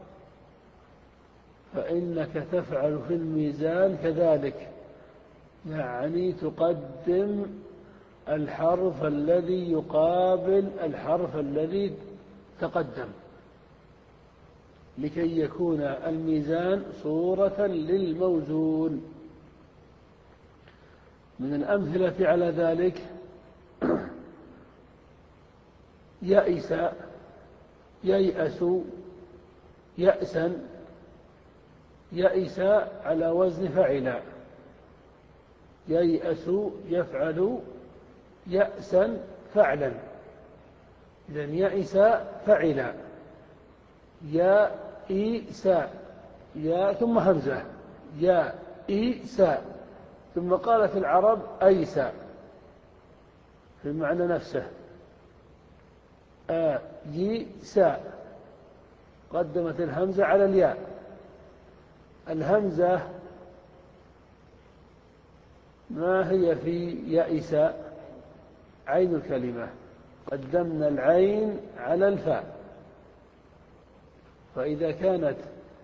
فإنك تفعل في الميزان كذلك، يعني تقدم الحرف الذي يقابل الحرف الذي تقدم، لكي يكون الميزان صورة للموزون. من الأمثلة على ذلك يئس، ييأس، يأسا. يئس على وزن فعل، ييأس يفعل يأسا فعلا، إذن يئس فعل. يائس، يا ثم همزة، يائس. ثم قالت العرب أيس في المعنى نفسه، آيس قدمت الهمزة على الياء. الهمزة ما هي في يئس؟ عين الكلمة، قدمنا العين على الفاء، فإذا كانت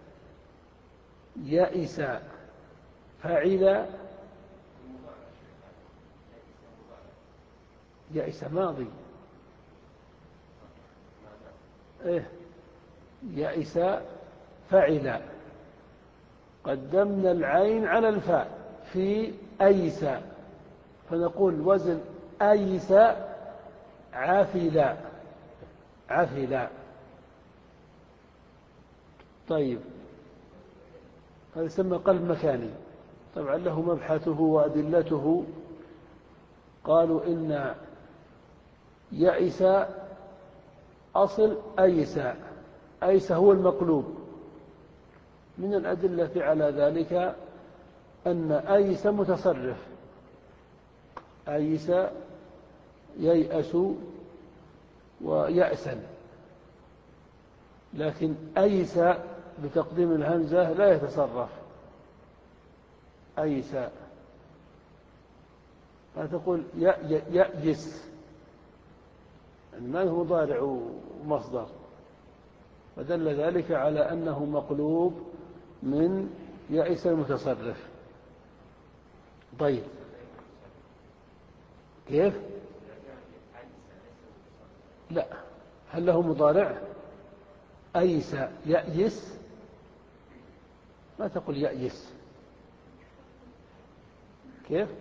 يئس فعل، يئس ماضي، إيه يئس فعل، قدمنا العين على الفاء في أيس، فنقول وزن أيس عفلا، عفلا. طيب هذا يسمى قلب مكاني، طبعا له مبحثه وأدلته. قالوا إن يئس أصل أيس، أيس هو المقلوب. من الأدلة على ذلك أن أيس متصرف، أيس ييأس ويأسا، لكن أيس بتقديم الهمزة لا يتصرف. أيس لا تقول يأجس، يعني ما هو مضارع ومصدر، فدل ذلك على أنه مقلوب من يئس المتصرف. طيب كيف؟ لا، هل له مضارع؟ أيس يأيس، ما تقول يأيس. كيف؟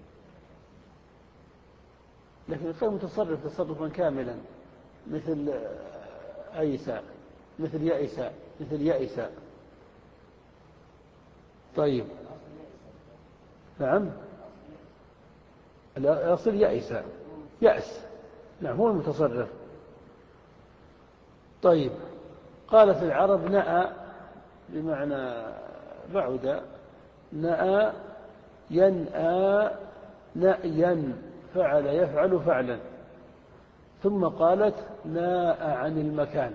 لكن غير متصرف تصرفا كاملا، مثل أيس، مثل يأس، مثل يأس. طيب نعم، الأصل يأس، يأس، نعم هو المتصرف. طيب قالت العرب نأى بمعنى بعد، نأى ينأى نأيا، فعل يفعل فعلا. ثم قالت ناء عن المكان،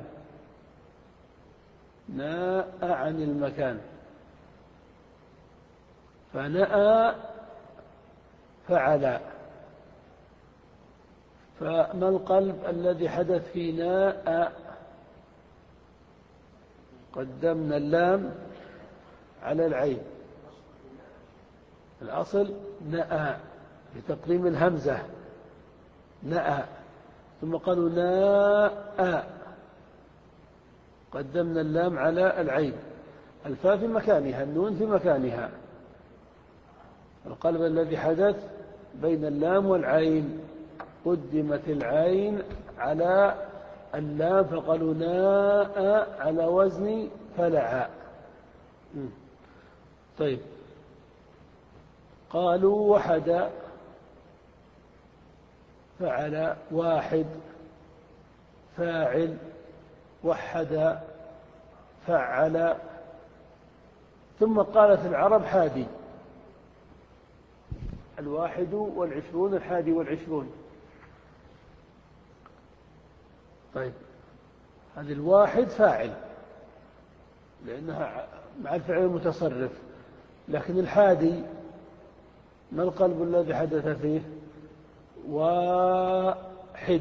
ناء عن المكان، فنأى فعل. فما القلب الذي حدث في ناء؟ قدمنا اللام على العين، الأصل نأى بتقديم الهمزة، نأى. ثم قالوا ناء، قدمنا اللام على العين، الفاء في مكانها، النون في مكانها. القلب الذي حدث بين اللام والعين، قدمت العين على اللام، فقالوا ناء على وزن فلع. طيب قالوا وحد، فعل واحد، فاعل، وحد فعل. ثم قالت العرب حادي، الواحد والعشرون، الحادي والعشرون. طيب هذه الواحد فاعل لأنها مع الفعل المتصرف، لكن الحادي ما القلب الذي حدث فيه؟ واحد،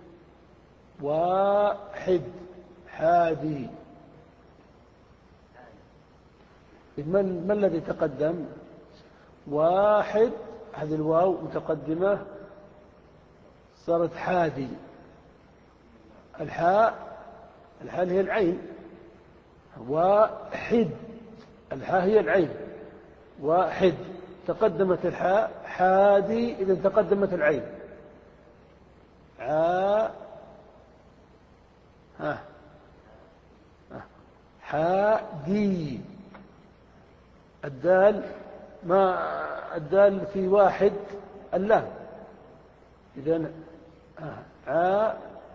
واحد حادي. ما الذي تقدم؟ واحد، هذه الواو متقدمة صارت حادي. الحاء، الحاء هي العين، واحد، الحاء هي العين، واحد تقدمت الحاء، حادي إذا تقدمت العين. ع ها حادي. الدال ما الدال في واحد اللام، إذن ع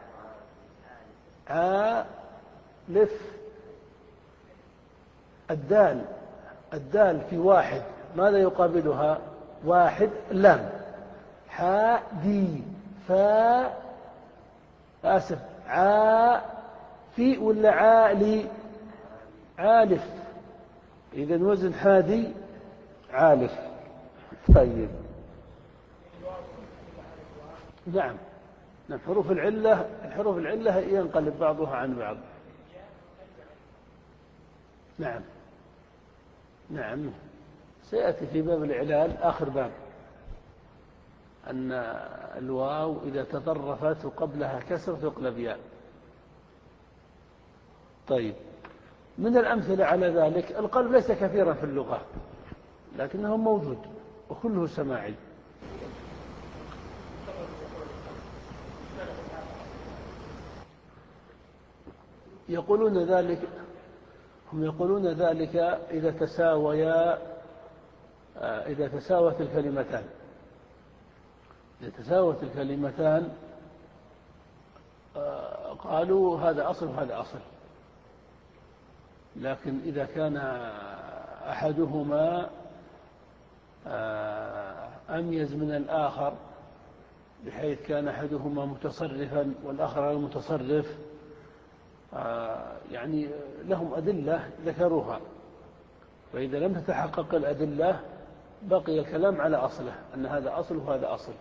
ع لف. الدال الدال في واحد ماذا يقابلها؟ واحد اللام. حادي فا آسف عا في ولا عالي؟ عالف. إذن وزن حادي عالف. طيب نعم نعم حروف العلة، الحروف العلة ينقلب بعضها عن بعض. نعم نعم سيأتي في باب الإعلال آخر باب أن الواو إذا تطرفت وقبلها كسر تقلب ياء. طيب من الأمثلة على ذلك القلب ليس كثيرا في اللغة لكنه موجود وكله سماعي. يقولون ذلك هم يقولون ذلك إذا تساويا إذا تساوت الكلمتان إذا تساوت الكلمتان قالوا هذا أصل وهذا أصل، لكن إذا كان أحدهما أميز من الآخر بحيث كان أحدهما متصرفا والآخر غير متصرف، يعني لهم أدلة ذكروها، فإذا لم تتحقق الأدلة بقي الكلام على أصله أن هذا أصل وهذا أصل.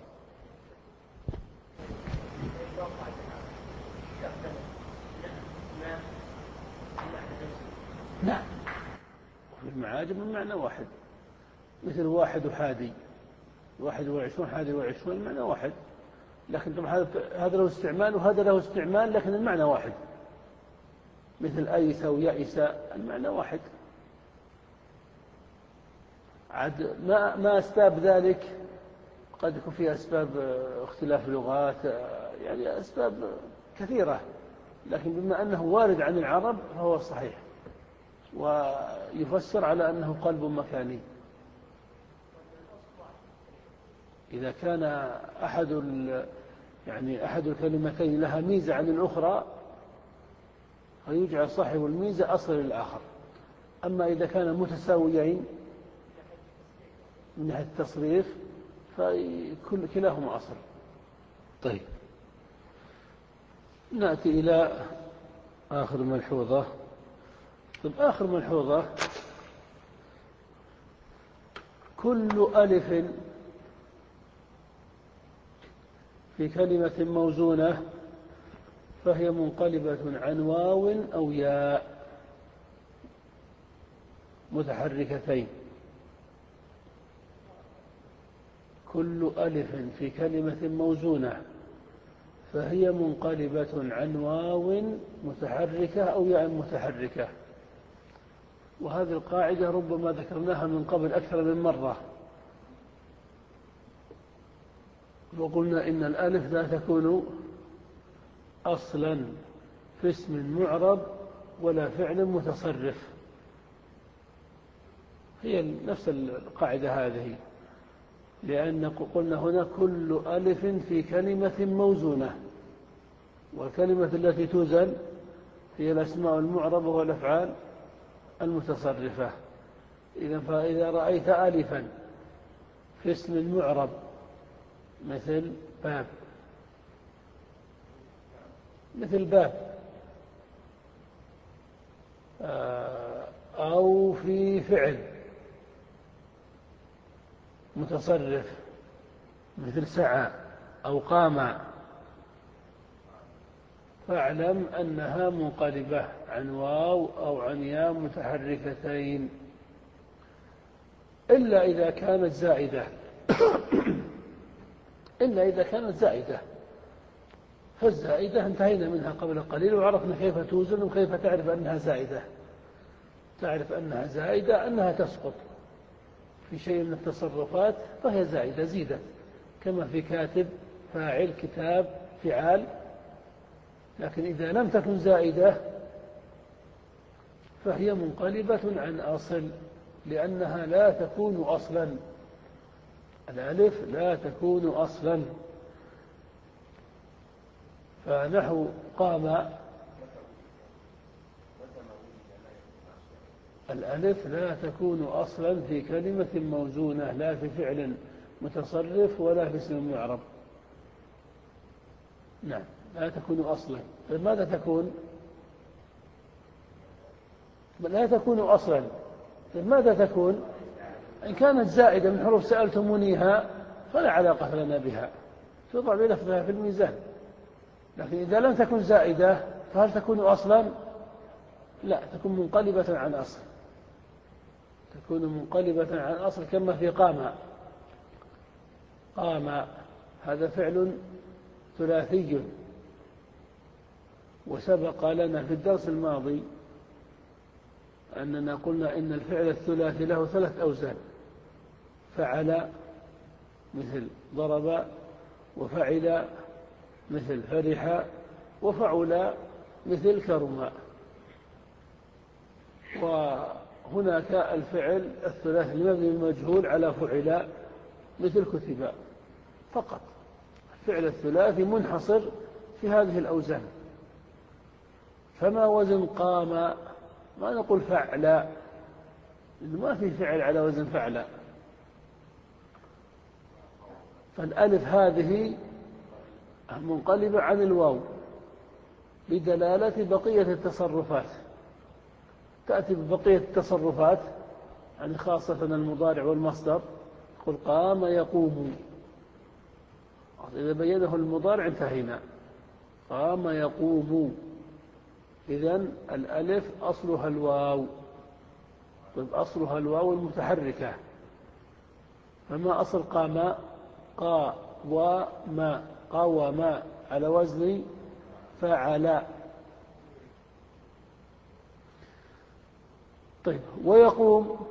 نعم وفي المعاجم المعنى واحد، مثل واحد وحادي، واحد وعشرون حادي وعشرون المعنى واحد، لكن طبعا هذا له استعمال وهذا له استعمال لكن المعنى واحد، مثل أيس ويأس المعنى واحد. عاد ما ما أسباب ذلك؟ قد يكون فيها أسباب اختلاف لغات، يعني أسباب كثيرة، لكن بما أنه وارد عن العرب فهو صحيح ويفسر على أنه قلب مكاني. إذا كان أحد يعني أحد الكلمتين لها ميزة عن الأخرى فيجعل صاحب الميزة أصل للآخر، أما إذا كان متساويين من ناحية التصريف فكلاهما أصل. طيب نأتي إلى آخر ملحوظة. طيب آخر ملحوظة، كل ألف في كلمة موزونة فهي منقلبة عن واو أو ياء متحركتين. كل ألف في كلمة موزونة فهي منقلبة عن واو متحركة أو ياء متحركة. وهذه القاعدة ربما ذكرناها من قبل أكثر من مرة، وقلنا إن الألف لا تكون أصلا في اسم معرب ولا فعل متصرف، هي نفس القاعدة هذه، لأن قلنا هنا كل ألف في كلمة موزونة، والكلمة التي توزن هي الأسماء المعربة والأفعال المتصرفة. إذا فإذا رأيت ألفا في اسم المعرب مثل باب، مثل باب، أو في فعل متصرف مثل سعى أو قام، فاعلم أنها منقلبة عن واو أو عن ياء متحركتين، إلا إذا كانت زائدة إلا إذا كانت زائدة، فالزائدة انتهينا منها قبل قليل وعرفنا كيف توزن وكيف تعرف أنها زائدة. تعرف أنها زائدة أنها تسقط في شيء من التصرفات فهي زائدة، زيدت، كما في كاتب، فاعل، كتاب، فعال. لكن إذا لم تكن زائدة فهي منقلبة عن أصل، لأنها لا تكون أصلا. الألف لا تكون أصلا. فنحو قام، الألف لا تكون أصلا في كلمة موزونة، لا في فعل متصرف ولا في اسم معرب. نعم، لا تكون أصلا. ماذا تكون؟ لا تكون أصلا. ماذا تكون؟ إن كانت زائدة من حروف سألتمونيها فلا علاقة لنا بها، توضع بلفظها في الميزان. لكن إذا لم تكن زائدة فهل تكون أصلا؟ لا، تكون منقلبة عن أصل، تكون منقلبة عن أصل، كما في قام. قام هذا فعل ثلاثي، وسبق لنا في الدرس الماضي أننا قلنا إن الفعل الثلاثي له ثلاث أوزان: فعل مثل ضرب، وفعل مثل فرح، وفعل مثل كرم. وهناك الفعل الثلاثي المبني المجهول على فعل مثل كتب فقط. الفعل الثلاثي منحصر في هذه الأوزان. فما وزن قام؟ ما نقول فعل، ما في فعل على وزن فعل. فالألف هذه منقلبة عن الواو بدلالة بقية التصرفات. تأتي ببقية التصرفات، يعني خاصة المضارع والمصدر. قل قام يقوم، إذا بينه المضارع انتهينا. قام يقوم، إذن الألف أصلها الواو. طيب أصلها الواو المتحركة. فما أصل قام؟ قا وما، قاوما على وزن فعل. طيب ويقوم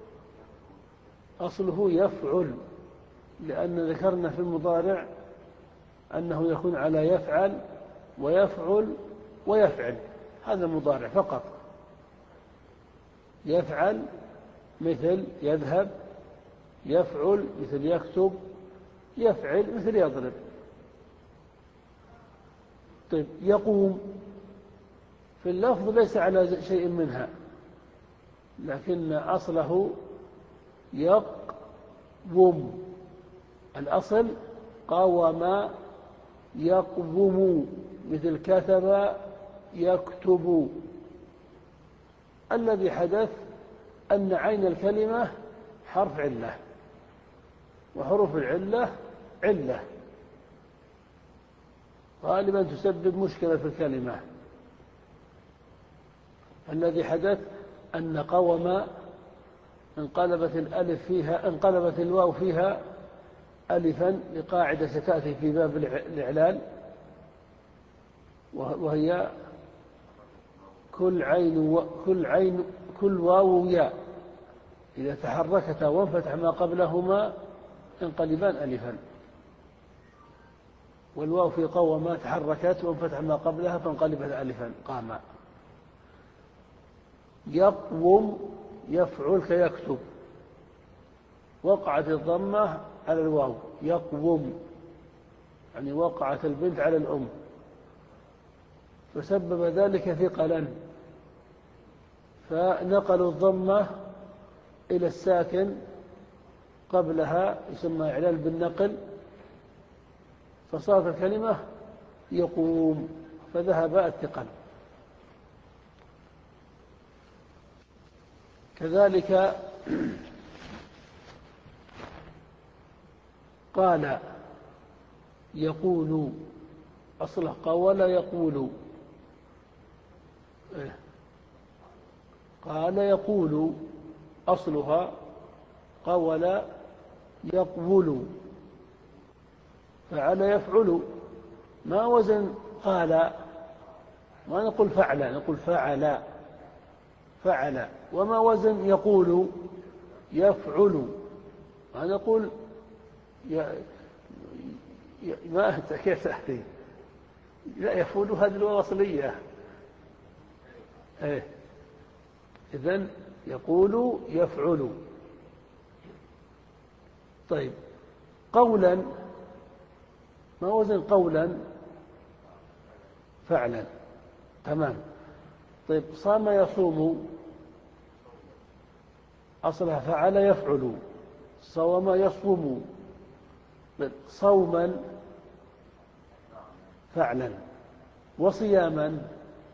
أصله يفعل، لأن ذكرنا في المضارع أنه يكون على يفعل ويفعل ويفعل، هذا المضارع فقط. يفعل مثل يذهب، يفعل مثل يكتب، يفعل مثل يضرب. طيب يقوم في اللفظ ليس على شيء منها، لكن أصله يقوم. الأصل قاوم يقوم مثل كتب يكتب. الذي حدث أن عين الكلمة حرف علة، وحروف العلة علة غالبا تسبب مشكلة في الكلمة. الذي حدث أن قوم انقلبت الألف فيها، انقلبت الواو فيها ألفا لقاعدة ستأتي في باب الإعلال، وهي كل عين و... كل عين كل واو ياء إذا تحركتا وانفتح ما قبلهما انقلبان ألفا. والواو في قوم تحركت وانفتح ما قبلها فانقلبت ألفا. قام. يقوم يفعل كيكتب، وقعت الضمة على الواو. يقوم يعني وقعت البنت على الأم، فسبب ذلك ثقلا، فنقلوا الضمة إلى الساكن قبلها يسمى إعلال بالنقل، فصارت الكلمة يقوم، فذهب الثقل. كذلك قال يقول، أصله قول يقول، قال يقول أصلها قول يقول، فعل يفعل، ما وزن قال، ما نقول فعل، نقول فعل فعل. وما وزن يقول يفعل، ما نقول ي... ي... ما أنت كيف تأتي، لا يفعل هذه الواو أصلية. إيه. إذن يقول يفعل. طيب قولا، ما وزن قولا؟ فعلا. تمام. طيب صام يصوم، أصلها فعل يفعل، صوم يصوم. صوما فعلا، وصياما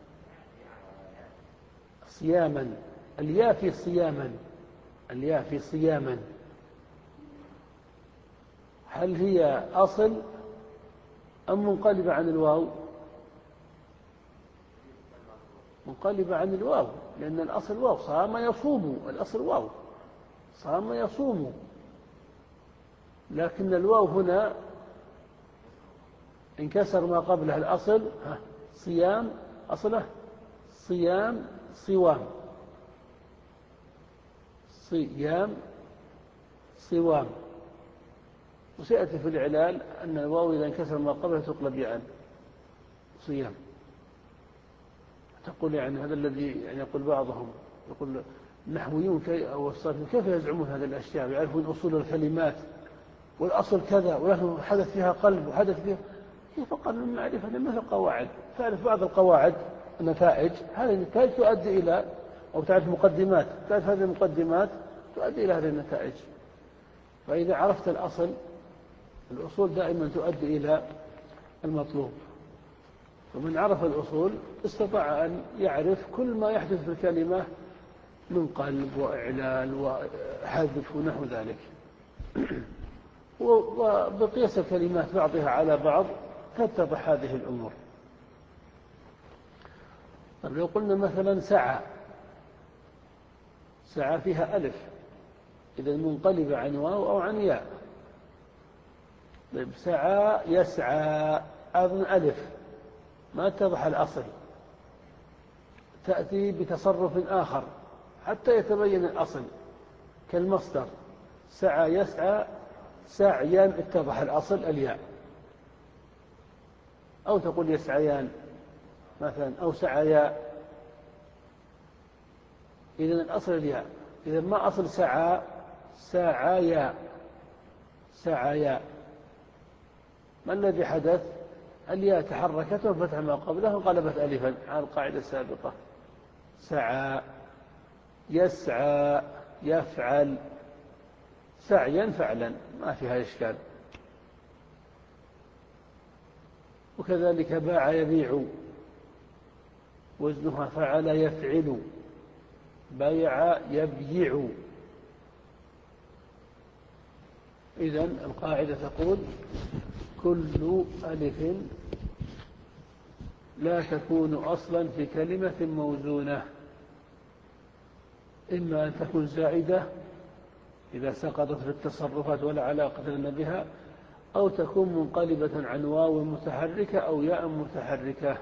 صياما، الياء في صياما، الياء في صياما، هل هي أصل أم منقلبة عن الواو؟ منقلبة عن الواو، لأن الأصل واو، صام يصوم، الأصل واو، صام يصوم، لكن الواو هنا انكسر ما قبلها الأصل. صيام أصله صيام صوام، صيام صوام. وسيأتي في الإعلال أن الواو إذا انكسر ما قبلها تقلب ياء، صيام. تقول يعني هذا الذي يعني يقول بعضهم، يقول النحويون أو الصرفيون كيف يزعمون هذه الأشياء، يعرفون أصول الكلمات والأصل كذا، ولكن حدث فيها قلب وحدث فيها كيف؟ قال من معرفة مثل القواعد، تعرف بعض القواعد النتائج، هذه النتائج تؤدي إلى، أو تعرف مقدمات، تعرف هذه المقدمات تؤدي إلى هذه النتائج. فإذا عرفت الأصل، الأصول دائما تؤدي إلى المطلوب، ومن عرف الأصول استطاع أن يعرف كل ما يحدث في الكلمة من قلب وإعلال وحذف ونحو ذلك. وبقياس الكلمات بعضها على بعض تتضح هذه الأمور. طيب لو قلنا مثلا سعى، سعى فيها ألف، إذا منقلبة عن واو أو عن ياء. طيب سعى يسعى، أيضا ألف، ما اتضح الأصل، تأتي بتصرف آخر حتى يتبين الأصل، كالمصدر سعى يسعى سعيا، اتضح الأصل الياء. أو تقول يسعيان مثلا، أو سعيا، إذن الأصل الياء. إذا ما أصل سعى؟ سعيا، سعيا. ما الذي حدث؟ الياء تحركت وفتح ما قبلها وقلبت ألفا على القاعدة السابقة. سعى يسعى يفعل، سعيا فعلا، ما فيها إشكال. وكذلك باع يبيع، وزنها فعل يفعل، بيع يبيع. إذن القاعدة تقول كل ألف لا تكون أصلا في كلمة موزونة، إما أن تكون زائدة إذا سقطت في التصرفات ولا علاقة لنا بها، أو تكون منقلبة عن واو متحركة أو ياء متحركة.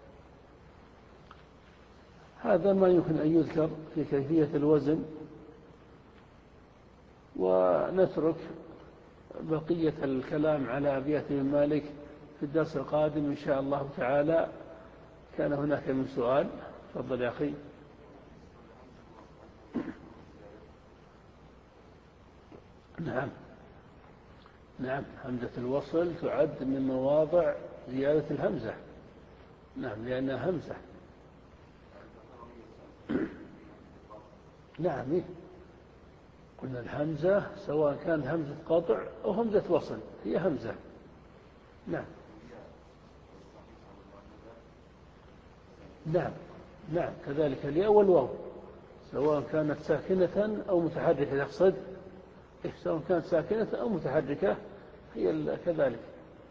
هذا ما يمكن أن يذكر في كيفية الوزن، ونترك بقية الكلام على أبيات بن مالك في الدرس القادم إن شاء الله تعالى. كان هناك من سؤال؟ تفضل يا أخي. نعم نعم، همزة الوصل تعد من مواضع زيادة الهمزة، نعم، لأنها همزة. نعم، قلنا الهمزة سواء كانت همزة قطع أو همزة وصل هي همزة. نعم نعم نعم كذلك الياء والواو سواء كانت ساكنة أو متحركة يقصد سواء كانت ساكنة أو متحركة هي كذلك.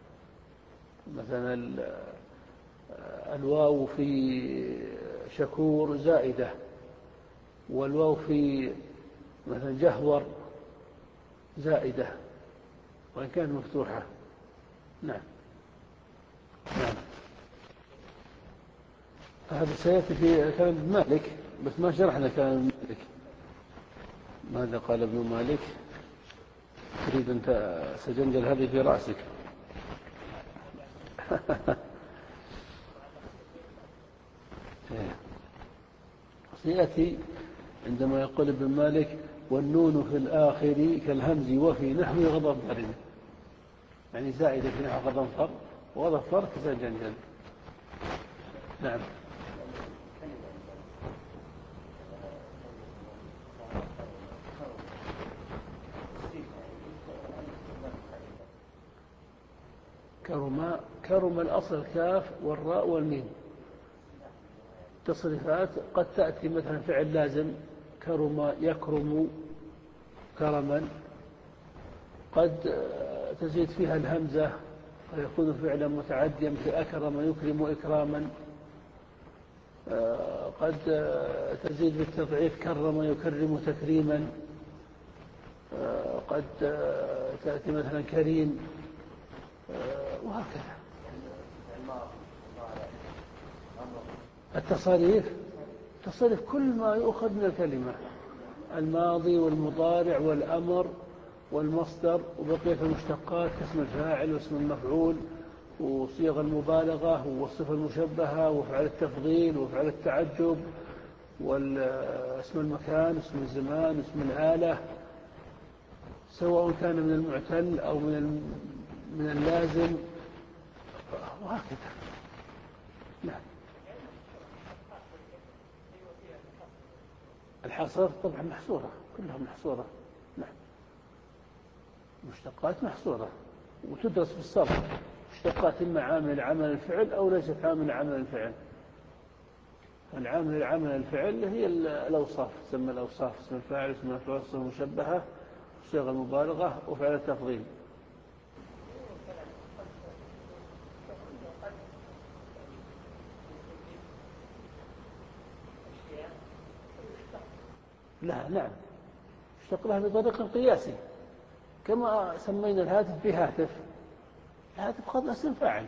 مثلا الواو في شكور زائدة والواو في مثلا جهور زائدة وإن كانت مفتوحة. نعم نعم هذا سيأتي في كلام ابن مالك بس ما شرحنا كلام ابن مالك. ماذا قال ابن مالك؟ تريد أن تسجنجل هذه في رأسك. سيأتي عندما يقول ابن مالك والنون في الآخر كالهمز وفي نحو غضنفر يعني زائدة في نحو غضنفر وغضنفر كسجنجل. نعم كرما كرم الأصل كاف والراء والميم. تصريفات قد تأتي مثلا فعل لازم كرم يكرم كرما قد تزيد فيها الهمزة ويكون فعلا متعديا مثل أكرم يكرم إكراما. قد تزيد بالتضعيف كرم يكرم تكريما. قد تأتي مثلا كريم وهكذا. التصاريف تصرف كل ما يؤخذ من الكلمة الماضي والمضارع والأمر والمصدر وبقية المشتقات كاسم الفاعل واسم المفعول وصيغ المبالغة والصفة المشبهة وفعل التفضيل وفعل التعجب واسم المكان اسم الزمان اسم الآلة سواء كان من المعتل أو من من اللازم وهكذا. نعم الحصر طبعا محصورة كلها محصورة. نعم مشتقات محصورة وتدرس في الصرف مشتقات إما عامل عمل الفعل أو ليست عامل عمل الفعل. العامل عمل الفعل هي الأوصاف تسمى الأوصاف اسم الفاعل اسم المفعول الصفة المشبهة صيغ المبالغة وفعل التفضيل. لا نعم اشتق لها بطريق قياسي كما سمينا الهاتف بهاتف. الهاتف قد اسم فاعل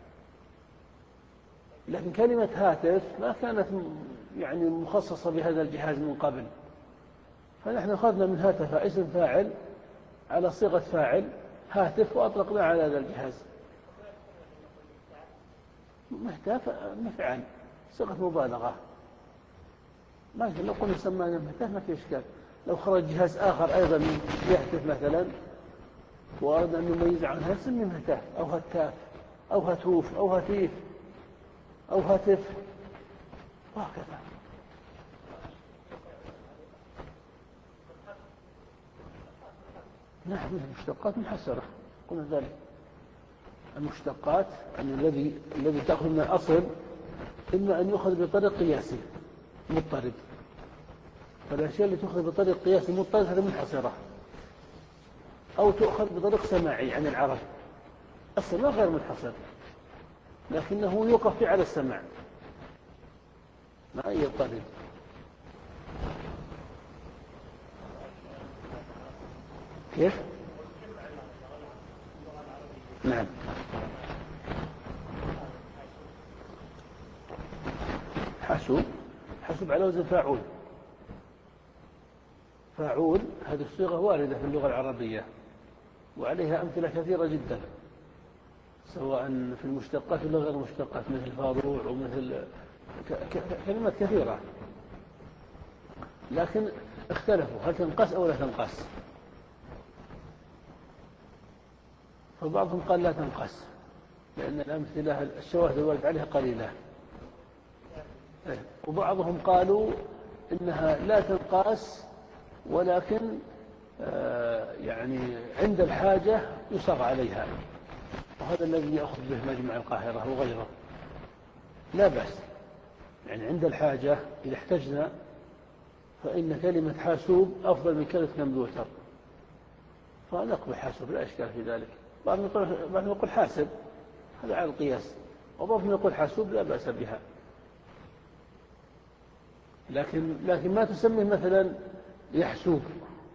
لكن كلمة هاتف ما كانت يعني مخصصة بهذا الجهاز من قبل فنحن أخذنا من هاتف اسم فاعل على صيغة فاعل هاتف وأطلقنا على هذا الجهاز. مهتاف مفعل صيغة مبالغة ما لو قلنا سمانا مهتاف ما في إشكال. لو خرج جهاز آخر أيضا يهتف مثلا وأردنا أن نميز عنها نسميه مهتاف أو هتاف أو هتوف أو هتيف أو هاتف وهكذا. نعم المشتقات محسرة قلنا ذلك. المشتقات يعني الذي الذي تأخذ من الأصل إما أن يؤخذ بطريق قياسي مضطرد فالأشياء اللي تؤخذ بطريق قياسي مضطرد هذه منحصرة أو تؤخذ بطريق سماعي عن العرب السماع غير منحصر لكنه يوقف على السماع ما يضطرد. كيف؟ نعم حسب حسب على وزن فاعول. فاعول هذه الصيغة واردة في اللغة العربية وعليها أمثلة كثيرة جدا سواء في المشتقات ولا غير المشتقات مثل فاروع ومثل كلمات كثيرة لكن اختلفوا هل تنقص أو لا تنقص. فبعضهم قال لا تنقص لأن الأمثلة الشواهد الوارد عليها قليلة وبعضهم قالوا إنها لا تنقص ولكن يعني عند الحاجة يصغ عليها، وهذا الذي يأخذ به مجمع القاهرة وغيره. لا بأس، يعني عند الحاجة إذا احتجنا فإن كلمة حاسوب أفضل من كلمة كمبيوتر، فنقبل حاسوب لا إشكال في ذلك. بعضهم يقول حاسب، هذا على القياس، وبعضهم يقول حاسوب لا بأس بها. لكن لكن ما تسمي مثلا يحسوب.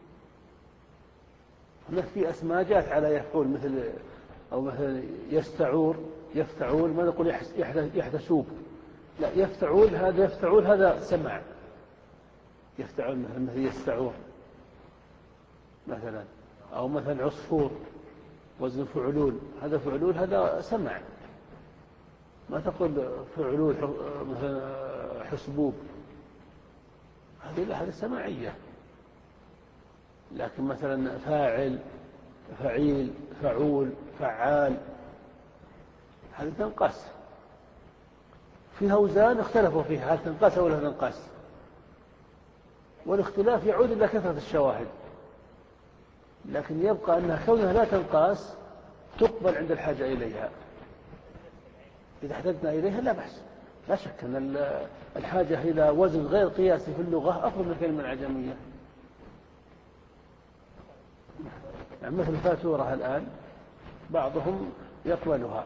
هناك في أسماء جاءت على يفعول، مثل أو مثلا يستعور يفتعول، ما نقول يحتسوب، لا يفتعول. هذا يفتعول هذا سمع، يفتعول مثلا مثل يستعور مثلا، أو مثلا عصفور وزن فعلول، هذا فعلول هذا سمع. ما تقول فعلول مثلا حسبوب، هذه هذه سماعية. لكن مثلا فاعل فعيل فعول فعال هذه تنقاس. في أوزان اختلفوا فيها هل تنقاس أو لا تنقاس، والاختلاف يعود إلى كثرة الشواهد. لكن يبقى أنها كونها لا تنقاس تقبل عند الحاجة إليها. إذا احتجنا إليها لا بأس، لا شك أن الحاجة إلى وزن غير قياسي في اللغة أفضل من الكلمة العجمية. يعني مثل الفاتورة الآن بعضهم يقبلها،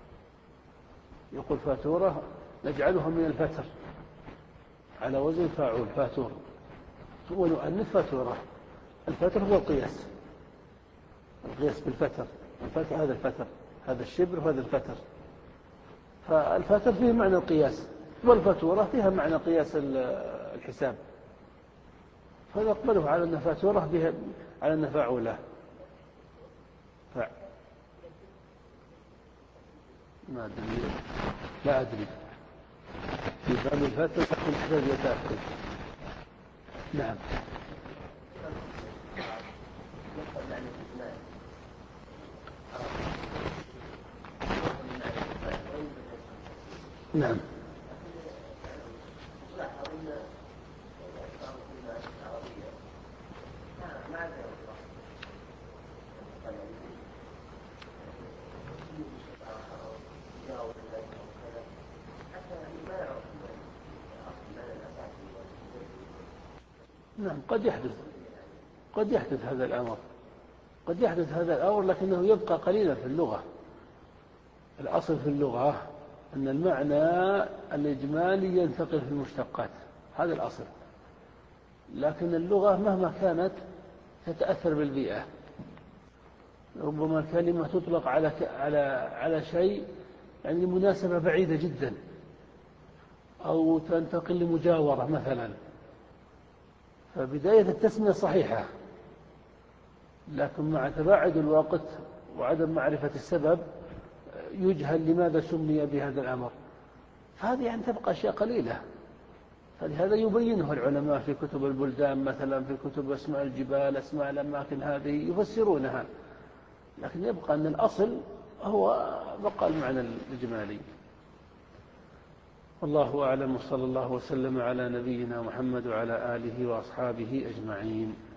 يقول فاتورة نجعلها من الفتر على وزن فاعول فاتورة، ونؤنث فاتورة. الفتر هو القياس، القياس بالفتر، الفتر هذا الفتر، هذا الشبر وهذا الفتر. فالفتر فيه معنى القياس، والفاتورة فيها معنى قياس الحساب، فنقبله على أن فاتورة بها على أن فاعولة. ف... ما أدري، لا أدري في باب الفتر تكون حدث يتأكد. نعم. نعم. نعم قد يحدث، قد يحدث هذا الأمر، قد يحدث هذا الأمر، لكنه يبقى قليلا في اللغة. الأصل في اللغة أن المعنى الإجمالي ينتقل في المشتقات، هذا الأصل. لكن اللغة مهما كانت تتأثر بالبيئة. ربما الكلمة تطلق على على على شيء يعني مناسبة بعيدة جدا، أو تنتقل لمجاورة مثلا، فبداية التسمية صحيحة، لكن مع تباعد الوقت وعدم معرفة السبب يجهل لماذا سمي بهذا الأمر. فهذه يعني تبقى أشياء قليلة، فلهذا يبينه العلماء في كتب البلدان مثلا، في كتب أسماء الجبال أسماء الأماكن، هذه يفسرونها. لكن يبقى أن الأصل هو بقى المعنى الإجمالي. والله أعلم، وصلى الله وسلم على نبينا محمد وعلى آله وأصحابه أجمعين.